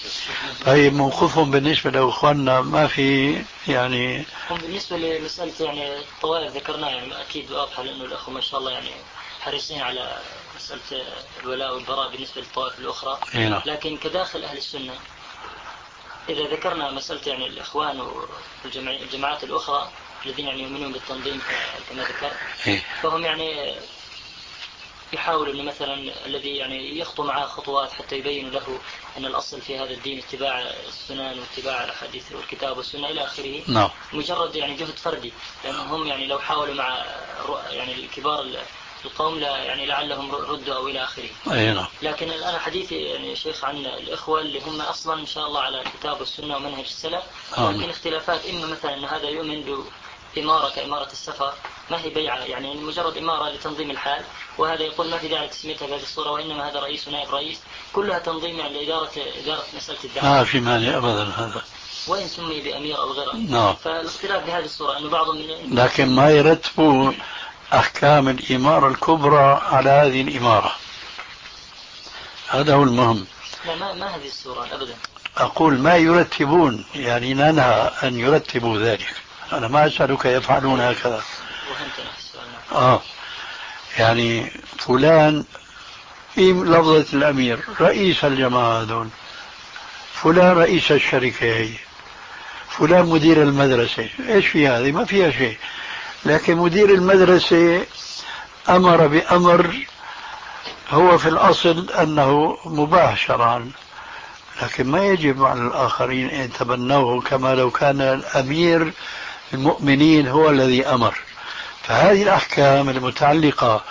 طيب موقفهم بالنسبة لأخواننا ما في يعني؟ هم بالنسبة لمسألة يعني الطوائف ذكرناها يعني أكيد واضحة، لأنه الأخوة ما شاء الله يعني حريصين على مسألة الولاء والبراء بالنسبة للطوائف الأخرى. هنا. لكن كداخل أهل السنة إذا ذكرنا مسألة يعني الإخوان والجماعات الأخرى الذين يعني يؤمنون بالتنظيم كما ذكر، فهم يعني يحاول أن مثلا الذي يعني يخطو معه خطوات حتى يبين له أن الأصل في هذا الدين اتباع السنن واتباع الأحاديث والكتاب والسنة إلى آخره. نعم. مجرد يعني جهد فردي، لأنهم يعني لو حاولوا مع يعني الكبار القوم لا يعني لعلهم ردوا أو إلى آخره. نعم. لكن أنا حديثي يعني شيخ عن الإخوة اللي هم أصلا إن شاء الله على الكتاب والسنة ومنهج السلف، لكن اختلافات إما مثلا أن هذا يؤمن بإمارة كإمارة السفر، ما هي بيعة يعني مجرد إمارة لتنظيم الحال، وهذا يقول ما في داعي تسميتها بهذه الصورة وإنما هذا رئيس ونائب رئيس، كلها تنظيم يعني لإدارة إدارة مسألة الدعوة. ما في مانع أبدا هذا، وإن سمي بأمير أو غيره. نعم. فالاختلاف بهذه الصورة أنه بعضهم من لكن ما يرتبوا أحكام الإمارة الكبرى على هذه الإمارة، هذا هو المهم. لا ما, ما هذه الصورة أبدا. أقول ما يرتبون، يعني ننهى أن يرتبوا ذلك. أنا ما أسألك يفعلون هكذا. آه يعني فلان في لفظة الأمير رئيس الجماعة هذول، فلان رئيس الشركة هي، فلان مدير المدرسة، إيش في هذه؟ ما فيها شيء. لكن مدير المدرسة أمر بأمر هو في الأصل أنه مباح شرعا، لكن ما يجب على الآخرين أن يتبنوه كما لو كان الأمير المؤمنين هو الذي أمر. فهذه الأحكام المتعلقة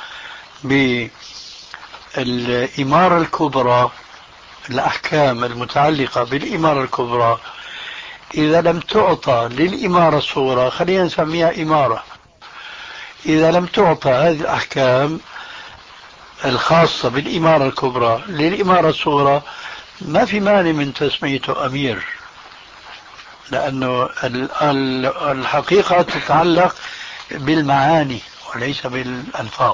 بالإمارة الكبرى، الأحكام المتعلقة بالإمارة الكبرى إذا لم تعطى للإمارة الصغرى، خلينا نسميها إمارة، إذا لم تعطى هذه الأحكام الخاصة بالإمارة الكبرى للإمارة الصغرى، ما في مانع من تسميته أمير، لأنه الحقيقة تتعلق بالمعاني وليس بالألفاظ.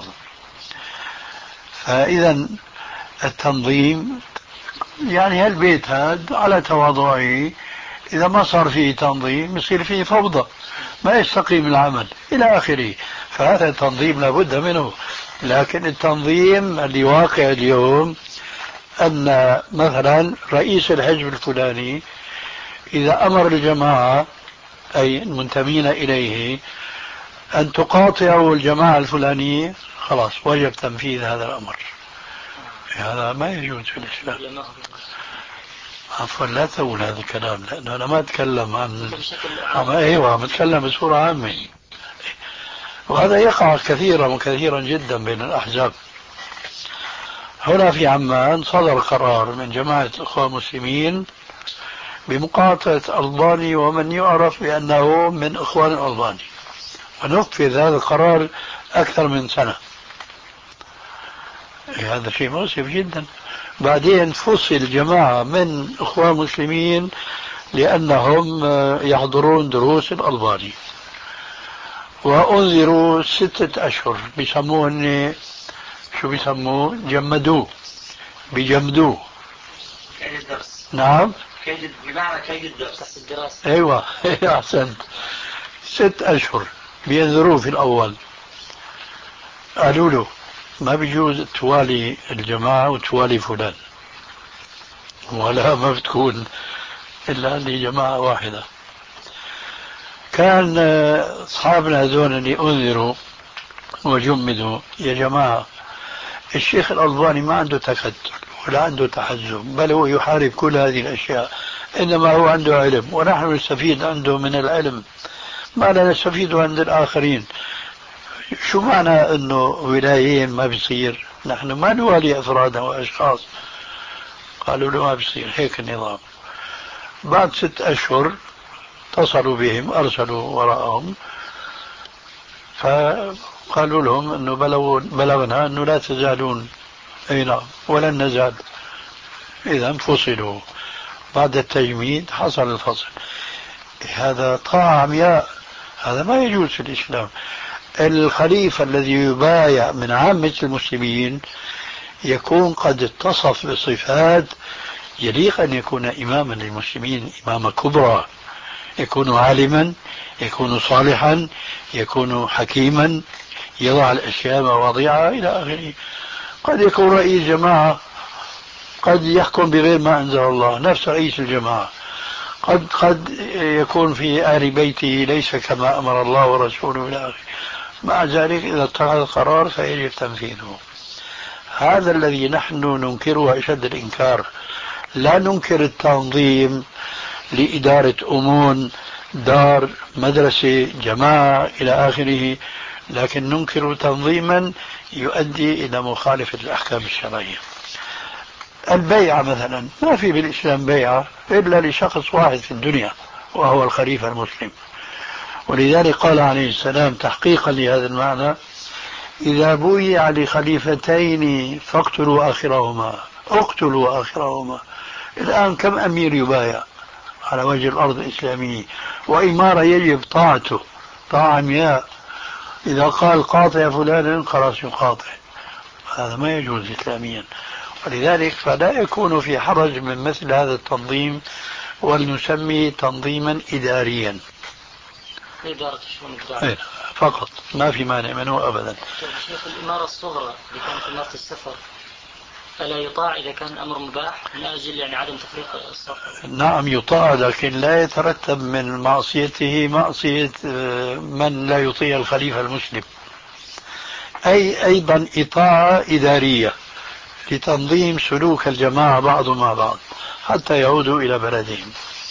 فإذا التنظيم يعني هالبيت هذا على تواضعه، إذا ما صار فيه تنظيم يصير فيه فوضى، ما يستقيم العمل إلى آخره. فهذا التنظيم لابد منه. لكن التنظيم اللي واقع اليوم أن مثلا رئيس الحزب الفلاني إذا أمر الجماعة أي المنتمين إليه أن تقاطعوا الجماعة الفلانية، خلاص وجب تنفيذ هذا الأمر. هذا ما يجوز في الإسلام. عفوا لا تقول هذا الكلام، لأنه أنا ما أتكلم عن عم أيوة بتكلم بصورة عامة، وهذا يقع كثيرا وكثيرا جدا بين الأحزاب. هنا في عمان صدر قرار من جماعة الأخوة المسلمين بمقاطعة ألباني ومن يعرف بأنه من إخوان الألباني، ونفذ هذا القرار أكثر من سنة. هذا شيء مؤسف جدا. بعدين فصل جماعة من إخوان المسلمين لأنهم يحضرون دروس الألباني، وأنذروا ستة أشهر، بيسموه شو بيسموه جمدوه بيجمدوه كيد الدرس. نعم كيد بمعنى كيد الدرس الدراسة. أيوة أحسنت. ست أشهر بينذروه في الأول، قالوا له ما بيجوز توالي الجماعة وتوالي فلان، ولا ما بتكون إلا لجماعة واحدة. كان أصحابنا هذول اللي أنذروا وجمدوا يا جماعة، الشيخ الألباني ما عنده تكتل ولا عنده تحزب، بل هو يحارب كل هذه الأشياء، إنما هو عنده علم ونحن نستفيد عنده من العلم ما لا نستفيد عند الآخرين. شو معنى أنه ولايين ما بيصير؟ نحن ما نوالي أفرادا وأشخاص. قالوا له ما بيصير هيك النظام. بعد ست أشهر اتصلوا بهم، أرسلوا وراءهم، فقالوا لهم أنه بلغنا أنه لا تزالون، أي نعم ولن نزال. إذا فصلوا بعد التجميد حصل الفصل. هذا طاعة عمياء، هذا ما يجوز في الإسلام. الخليفة الذي يبايع من عامة المسلمين يكون قد اتصف بصفات يليق أن يكون إماما للمسلمين، إماما كبرى، يكون عالما، يكون صالحا، يكون حكيما، يضع الأشياء مواضيعها إلى آخره. قد يكون رئيس جماعة، قد يحكم بغير ما أنزل الله، نفس رئيس الجماعة. قد قد يكون في أهل بيته ليس كما أمر الله ورسوله إلى آخره. مع ذلك إذا اتخذ قرار فيجب تنفيذه. هذا الذي نحن ننكره أشد الإنكار. لا ننكر التنظيم لإدارة أمور، دار، مدرسة، جماعة إلى آخره، لكن ننكر تنظيما يؤدي إلى مخالفة الأحكام الشرعية. البيعة مثلا، ما في بالإسلام بيعة إلا لشخص واحد في الدنيا وهو الخليفة المسلم. ولذلك قال عليه السلام تحقيقا لهذا المعنى: إذا بويع لخليفتين فاقتلوا آخرهما، اقتلوا آخرهما. الآن كم أمير يبايع على وجه الأرض الإسلامية، وإمارة يجب طاعته طاعة عمياء. إذا قال قاطع فلانا خلاص يقاطع، هذا ما يجوز إسلاميا. ولذلك فلا يكون في حرج من مثل هذا التنظيم، ولنسميه تنظيما إداريا إدارة الشؤون الإدارية فقط، ما في مانع منه أبدا. شيخ، الإمارة الصغرى اللي كانت إمارة السفر ألا يطاع إذا كان الأمر مباح من أجل يعني عدم تفريق الصف؟ نعم يطاع، لكن لا يترتب من معصيته معصية من لا يطيع الخليفة المسلم. أي أيضا إطاعة إدارية لتنظيم سلوك الجماعة بعضهم مع بعض حتى يعودوا إلى بلدهم.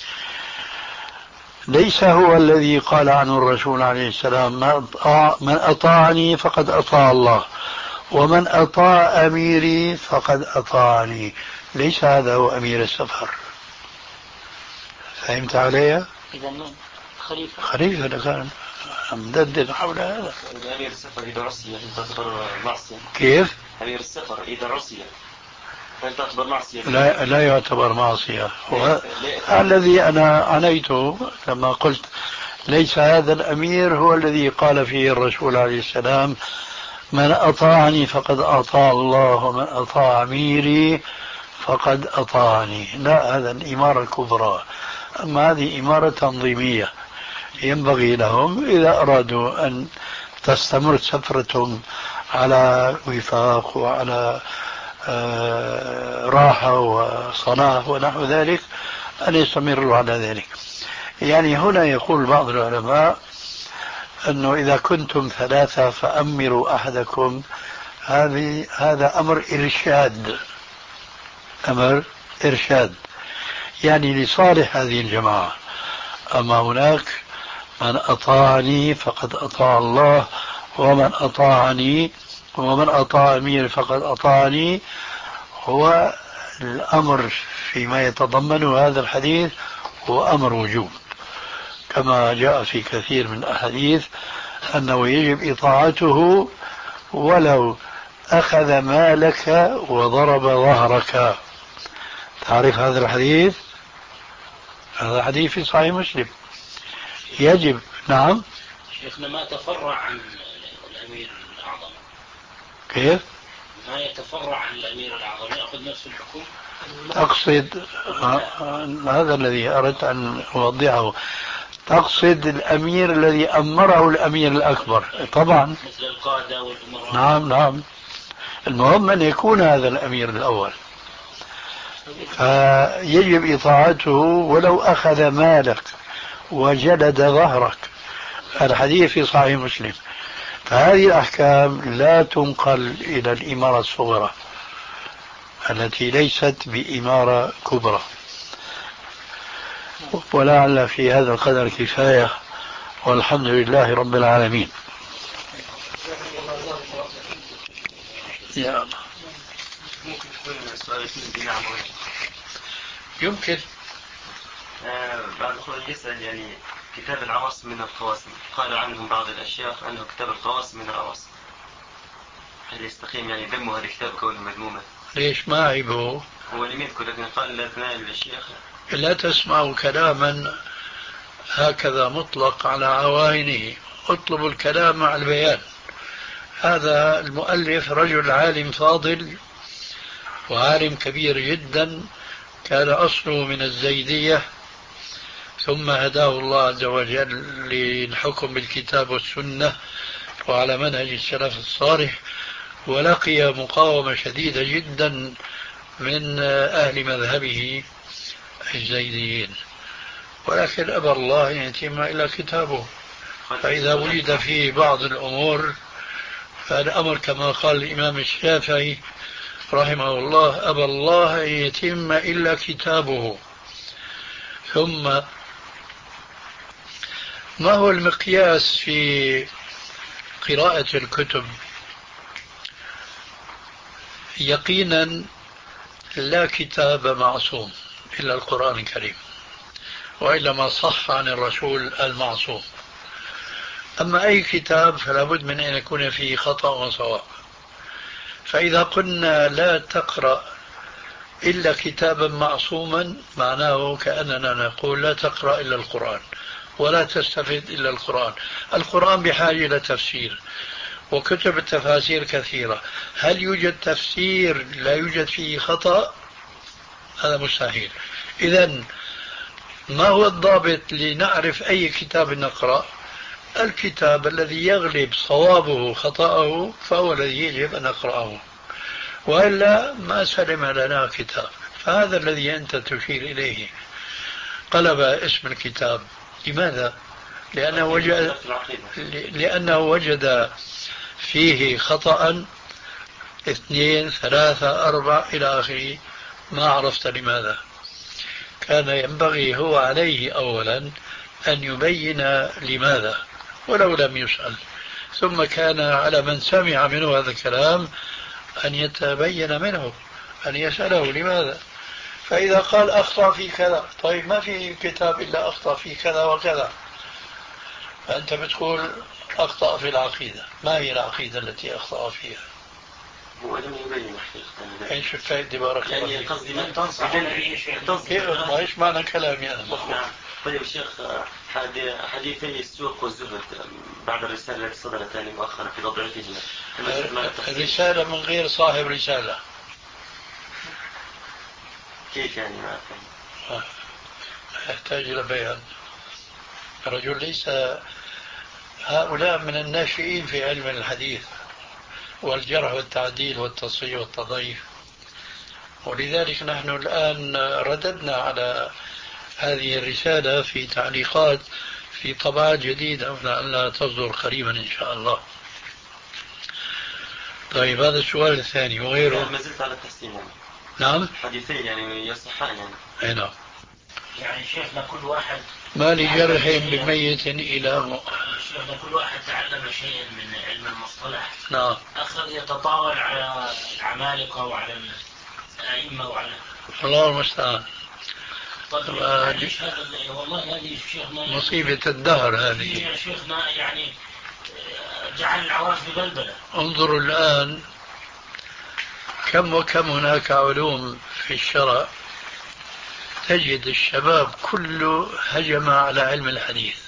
ليس هو الذي قال عنه الرسول عليه السلام: من أطاعني فقد أطاع الله، ومن أطاع أميري فقد أطاعني. ليس هذا هو أمير السفر. فهمت علي؟ إذا خليفة خليفة كان مددد حول هذا. أمير السفر إذا رسي تعتبر معصية. كيف؟ أمير السفر إذا رسي هل تعتبر معصية؟ لا, لا يعتبر معصية. الذي أنا عنيته لما قلت ليس هذا الأمير هو الذي قال فيه الرسول عليه السلام: من أطاعني فقد أطاع الله، ومن أطاع أميري فقد أطاعني. لا، هذا الإمارة الكبرى. أما هذه إمارة تنظيمية ينبغي لهم إذا أرادوا أن تستمر سفرتهم على وفاق وعلى آه راحة وصلاح ونحو ذلك أن يستمروا على ذلك. يعني هنا يقول بعض العلماء أنه إذا كنتم ثلاثة فأمروا أحدكم. هذه هذا أمر إرشاد، أمر إرشاد يعني لصالح هذه الجماعة. أما هناك من أطاعني فقد أطاع الله، ومن أطاعني ومن أطاع أمير فقد أطاعني، هو الأمر فيما يتضمنه هذا الحديث هو أمر وجوب، كما جاء في كثير من الأحاديث أنه يجب إطاعته ولو أخذ مالك وضرب ظهرك. تعرف هذا الحديث؟ هذا حديث في صحيح مسلم. يجب. نعم شيخنا، ما تفرع عن الأمير الأعظم. كيف؟ ما يتفرع عن الأمير الأعظم يأخذ نفس الحكم. أقصد هذا الذي أردت أن أوضحه. تقصد الأمير الذي أمره الأمير الأكبر طبعا، مثل القادة والأمراء. نعم نعم. المهم أن يكون هذا الأمير الأول، فيجب إطاعته ولو أخذ مالك وجلد ظهرك. الحديث في صحيح مسلم. فهذه الأحكام لا تنقل إلى الإمارة الصغرى التي ليست بإمارة كبرى. ولعل في هذا القدر كفاية، والحمد لله رب العالمين. يا الله. ممكن تكون سؤال بناء يمكن. آه بعد أخوة يسأل يعني كتاب العواصم من القواسم، قال عنهم بعض الأشياء أنه كتاب القواسم من العواصم. هل يستقيم يعني ذم هذا الكتاب كونه مذموما؟ ليش ما عيبه؟ هو لم يذكر، لكن قال لا تنال الشيخ. لا تسمعوا كلاما هكذا مطلق على عوائنه، اطلبوا الكلام مع البيان. هذا المؤلف رجل عالم فاضل وعالم كبير جدا، كان أصله من الزيدية، ثم هداه الله عز وجل للحكم بالكتاب والسنة وعلى منهج السلف الصالح، ولقي مقاومة شديدة جدا من أهل مذهبه الزيديين، ولكن أبى الله أن يتم إلى كتابه. فإذا وجد فيه بعض الأمور فالأمر كما قال الإمام الشافعي رحمه الله: أبى الله أن يتم إلا كتابه. ثم ما هو المقياس في قراءة الكتب؟ يقينا لا كتاب معصوم إلا القرآن الكريم، وإلا ما صح عن الرسول المعصوم. أما أي كتاب فلا بد من أن يكون فيه خطأ وصواب. فإذا قلنا لا تقرأ إلا كتابا معصوما، معناه كأننا نقول لا تقرأ إلا القرآن ولا تستفيد إلا القرآن. القرآن بحاجة إلى تفسير، وكتب التفاسير كثيرة. هل يوجد تفسير لا يوجد فيه خطأ؟ هذا مستحيل. إذن ما هو الضابط لنعرف أي كتاب نقرأ؟ الكتاب الذي يغلب صوابه خطأه فهو الذي يجب أن نقرأه، وإلا ما سلم لنا كتاب. فهذا الذي أنت تشير إليه، قلب اسم الكتاب. لماذا؟ لأنه وجد, لأنه وجد فيه خطأ اثنين ثلاثة أربعة إلى آخره، ما عرفت لماذا. كان ينبغي هو عليه أولا أن يبين لماذا ولو لم يسأل، ثم كان على من سمع منه هذا الكلام أن يتبين منه، أن يسأله لماذا. فإذا قال أخطأ في كذا، طيب ما في كتاب إلا أخطأ في كذا وكذا، فأنت بتقول أخطأ في العقيدة. ما هي العقيدة التي أخطأ فيها؟ هو لم يبين حقيقة. ايش الفائدة؟ بارك الله يعني فيك. قصدي من تنصح ما ايش معنى كلامي أنا؟ نعم. طيب الشيخ، حديثي السوق والزهد بعد الرسالة التي صدرت عني مؤخرا في ضبع الفتنة، الرسالة من غير صاحب رسالة كيف يعني؟ ما أفهم. يحتاج إلى بيان. الرجل ليس، هؤلاء من الناشئين في علم الحديث والجرح والتعديل والتصحيح والتضعيف، ولذلك نحن الآن رددنا على هذه الرسالة في تعليقات في طبعات جديدة ولعلها تصدر قريبا إن شاء الله. طيب هذا السؤال الثاني وغيره. ما زلت على التحسين يعني. نعم. حديثين يعني يصحان يعني. أي نعم. يعني شيخنا كل واحد ما لجرح بميت إلى م... شيخنا كل واحد تعلم شيئا من علم المصطلح. نعم. أخذ يتطاول على العمالقة وعلى الأئمة وعلى الله المستعان. طيب يعني هذا والله هذه شيخنا مصيبة الدهر هذه يا شيخنا، يعني جعل العواصف بلبلة. انظروا الآن كم وكم هناك علوم في الشرع تجد الشباب كله هجم على علم الحديث،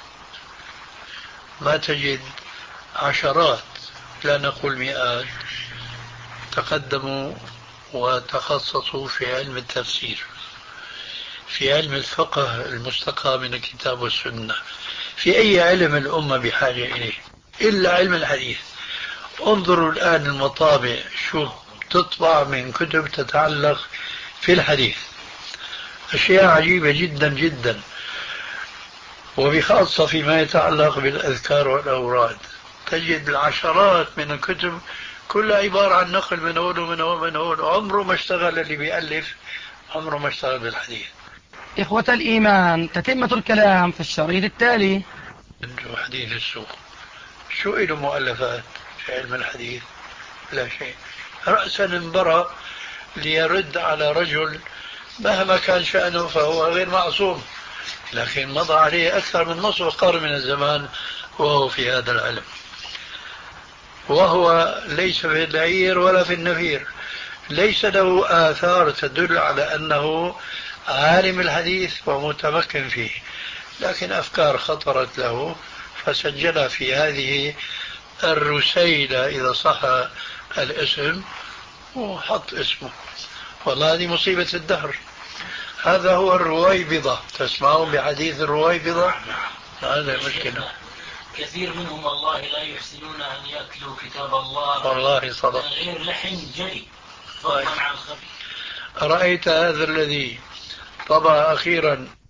ما تجد عشرات لا نقول مئات تقدموا وتخصصوا في علم التفسير، في علم الفقه المستقى من الكتاب والسنة، في أي علم الأمة بحاجة إليه إلا علم الحديث. انظروا الآن المطابع شو تطبع من كتب تتعلق في الحديث، أشياء عجيبة جدا جدا، وبخاصة فيما يتعلق بالأذكار والأوراد تجد العشرات من الكتب كلها عبارة عن نقل من هون ومن هون ومن هون، عمره ما اشتغل اللي بيألف، عمره ما اشتغل بالحديث. إخوة الإيمان، تتمة الكلام في الشريط التالي. حديث السوق شو له مؤلفات في علم الحديث؟ لا شيء. رأسا انبرى ليرد على رجل مهما كان شأنه فهو غير معصوم، لكن مضى عليه أكثر من نصف قرن من الزمان وهو في هذا العلم، وهو ليس في العير ولا في النفير، ليس له آثار تدل على أنه عالم الحديث ومتمكن فيه، لكن أفكار خطرت له فسجلها في هذه الرسيلة إذا صح الاسم وحط اسمه. والله هذه مصيبة الدهر. هذا هو الرويبضة. تسمعون بحديث الرويبضة؟ هذا مشكلة. كثير منهم والله لا يحسنون أن يأكلوا كتاب الله والله صدق غير لحم جري فضلا عن الخبيث. رأيت هذا الذي طبع أخيرا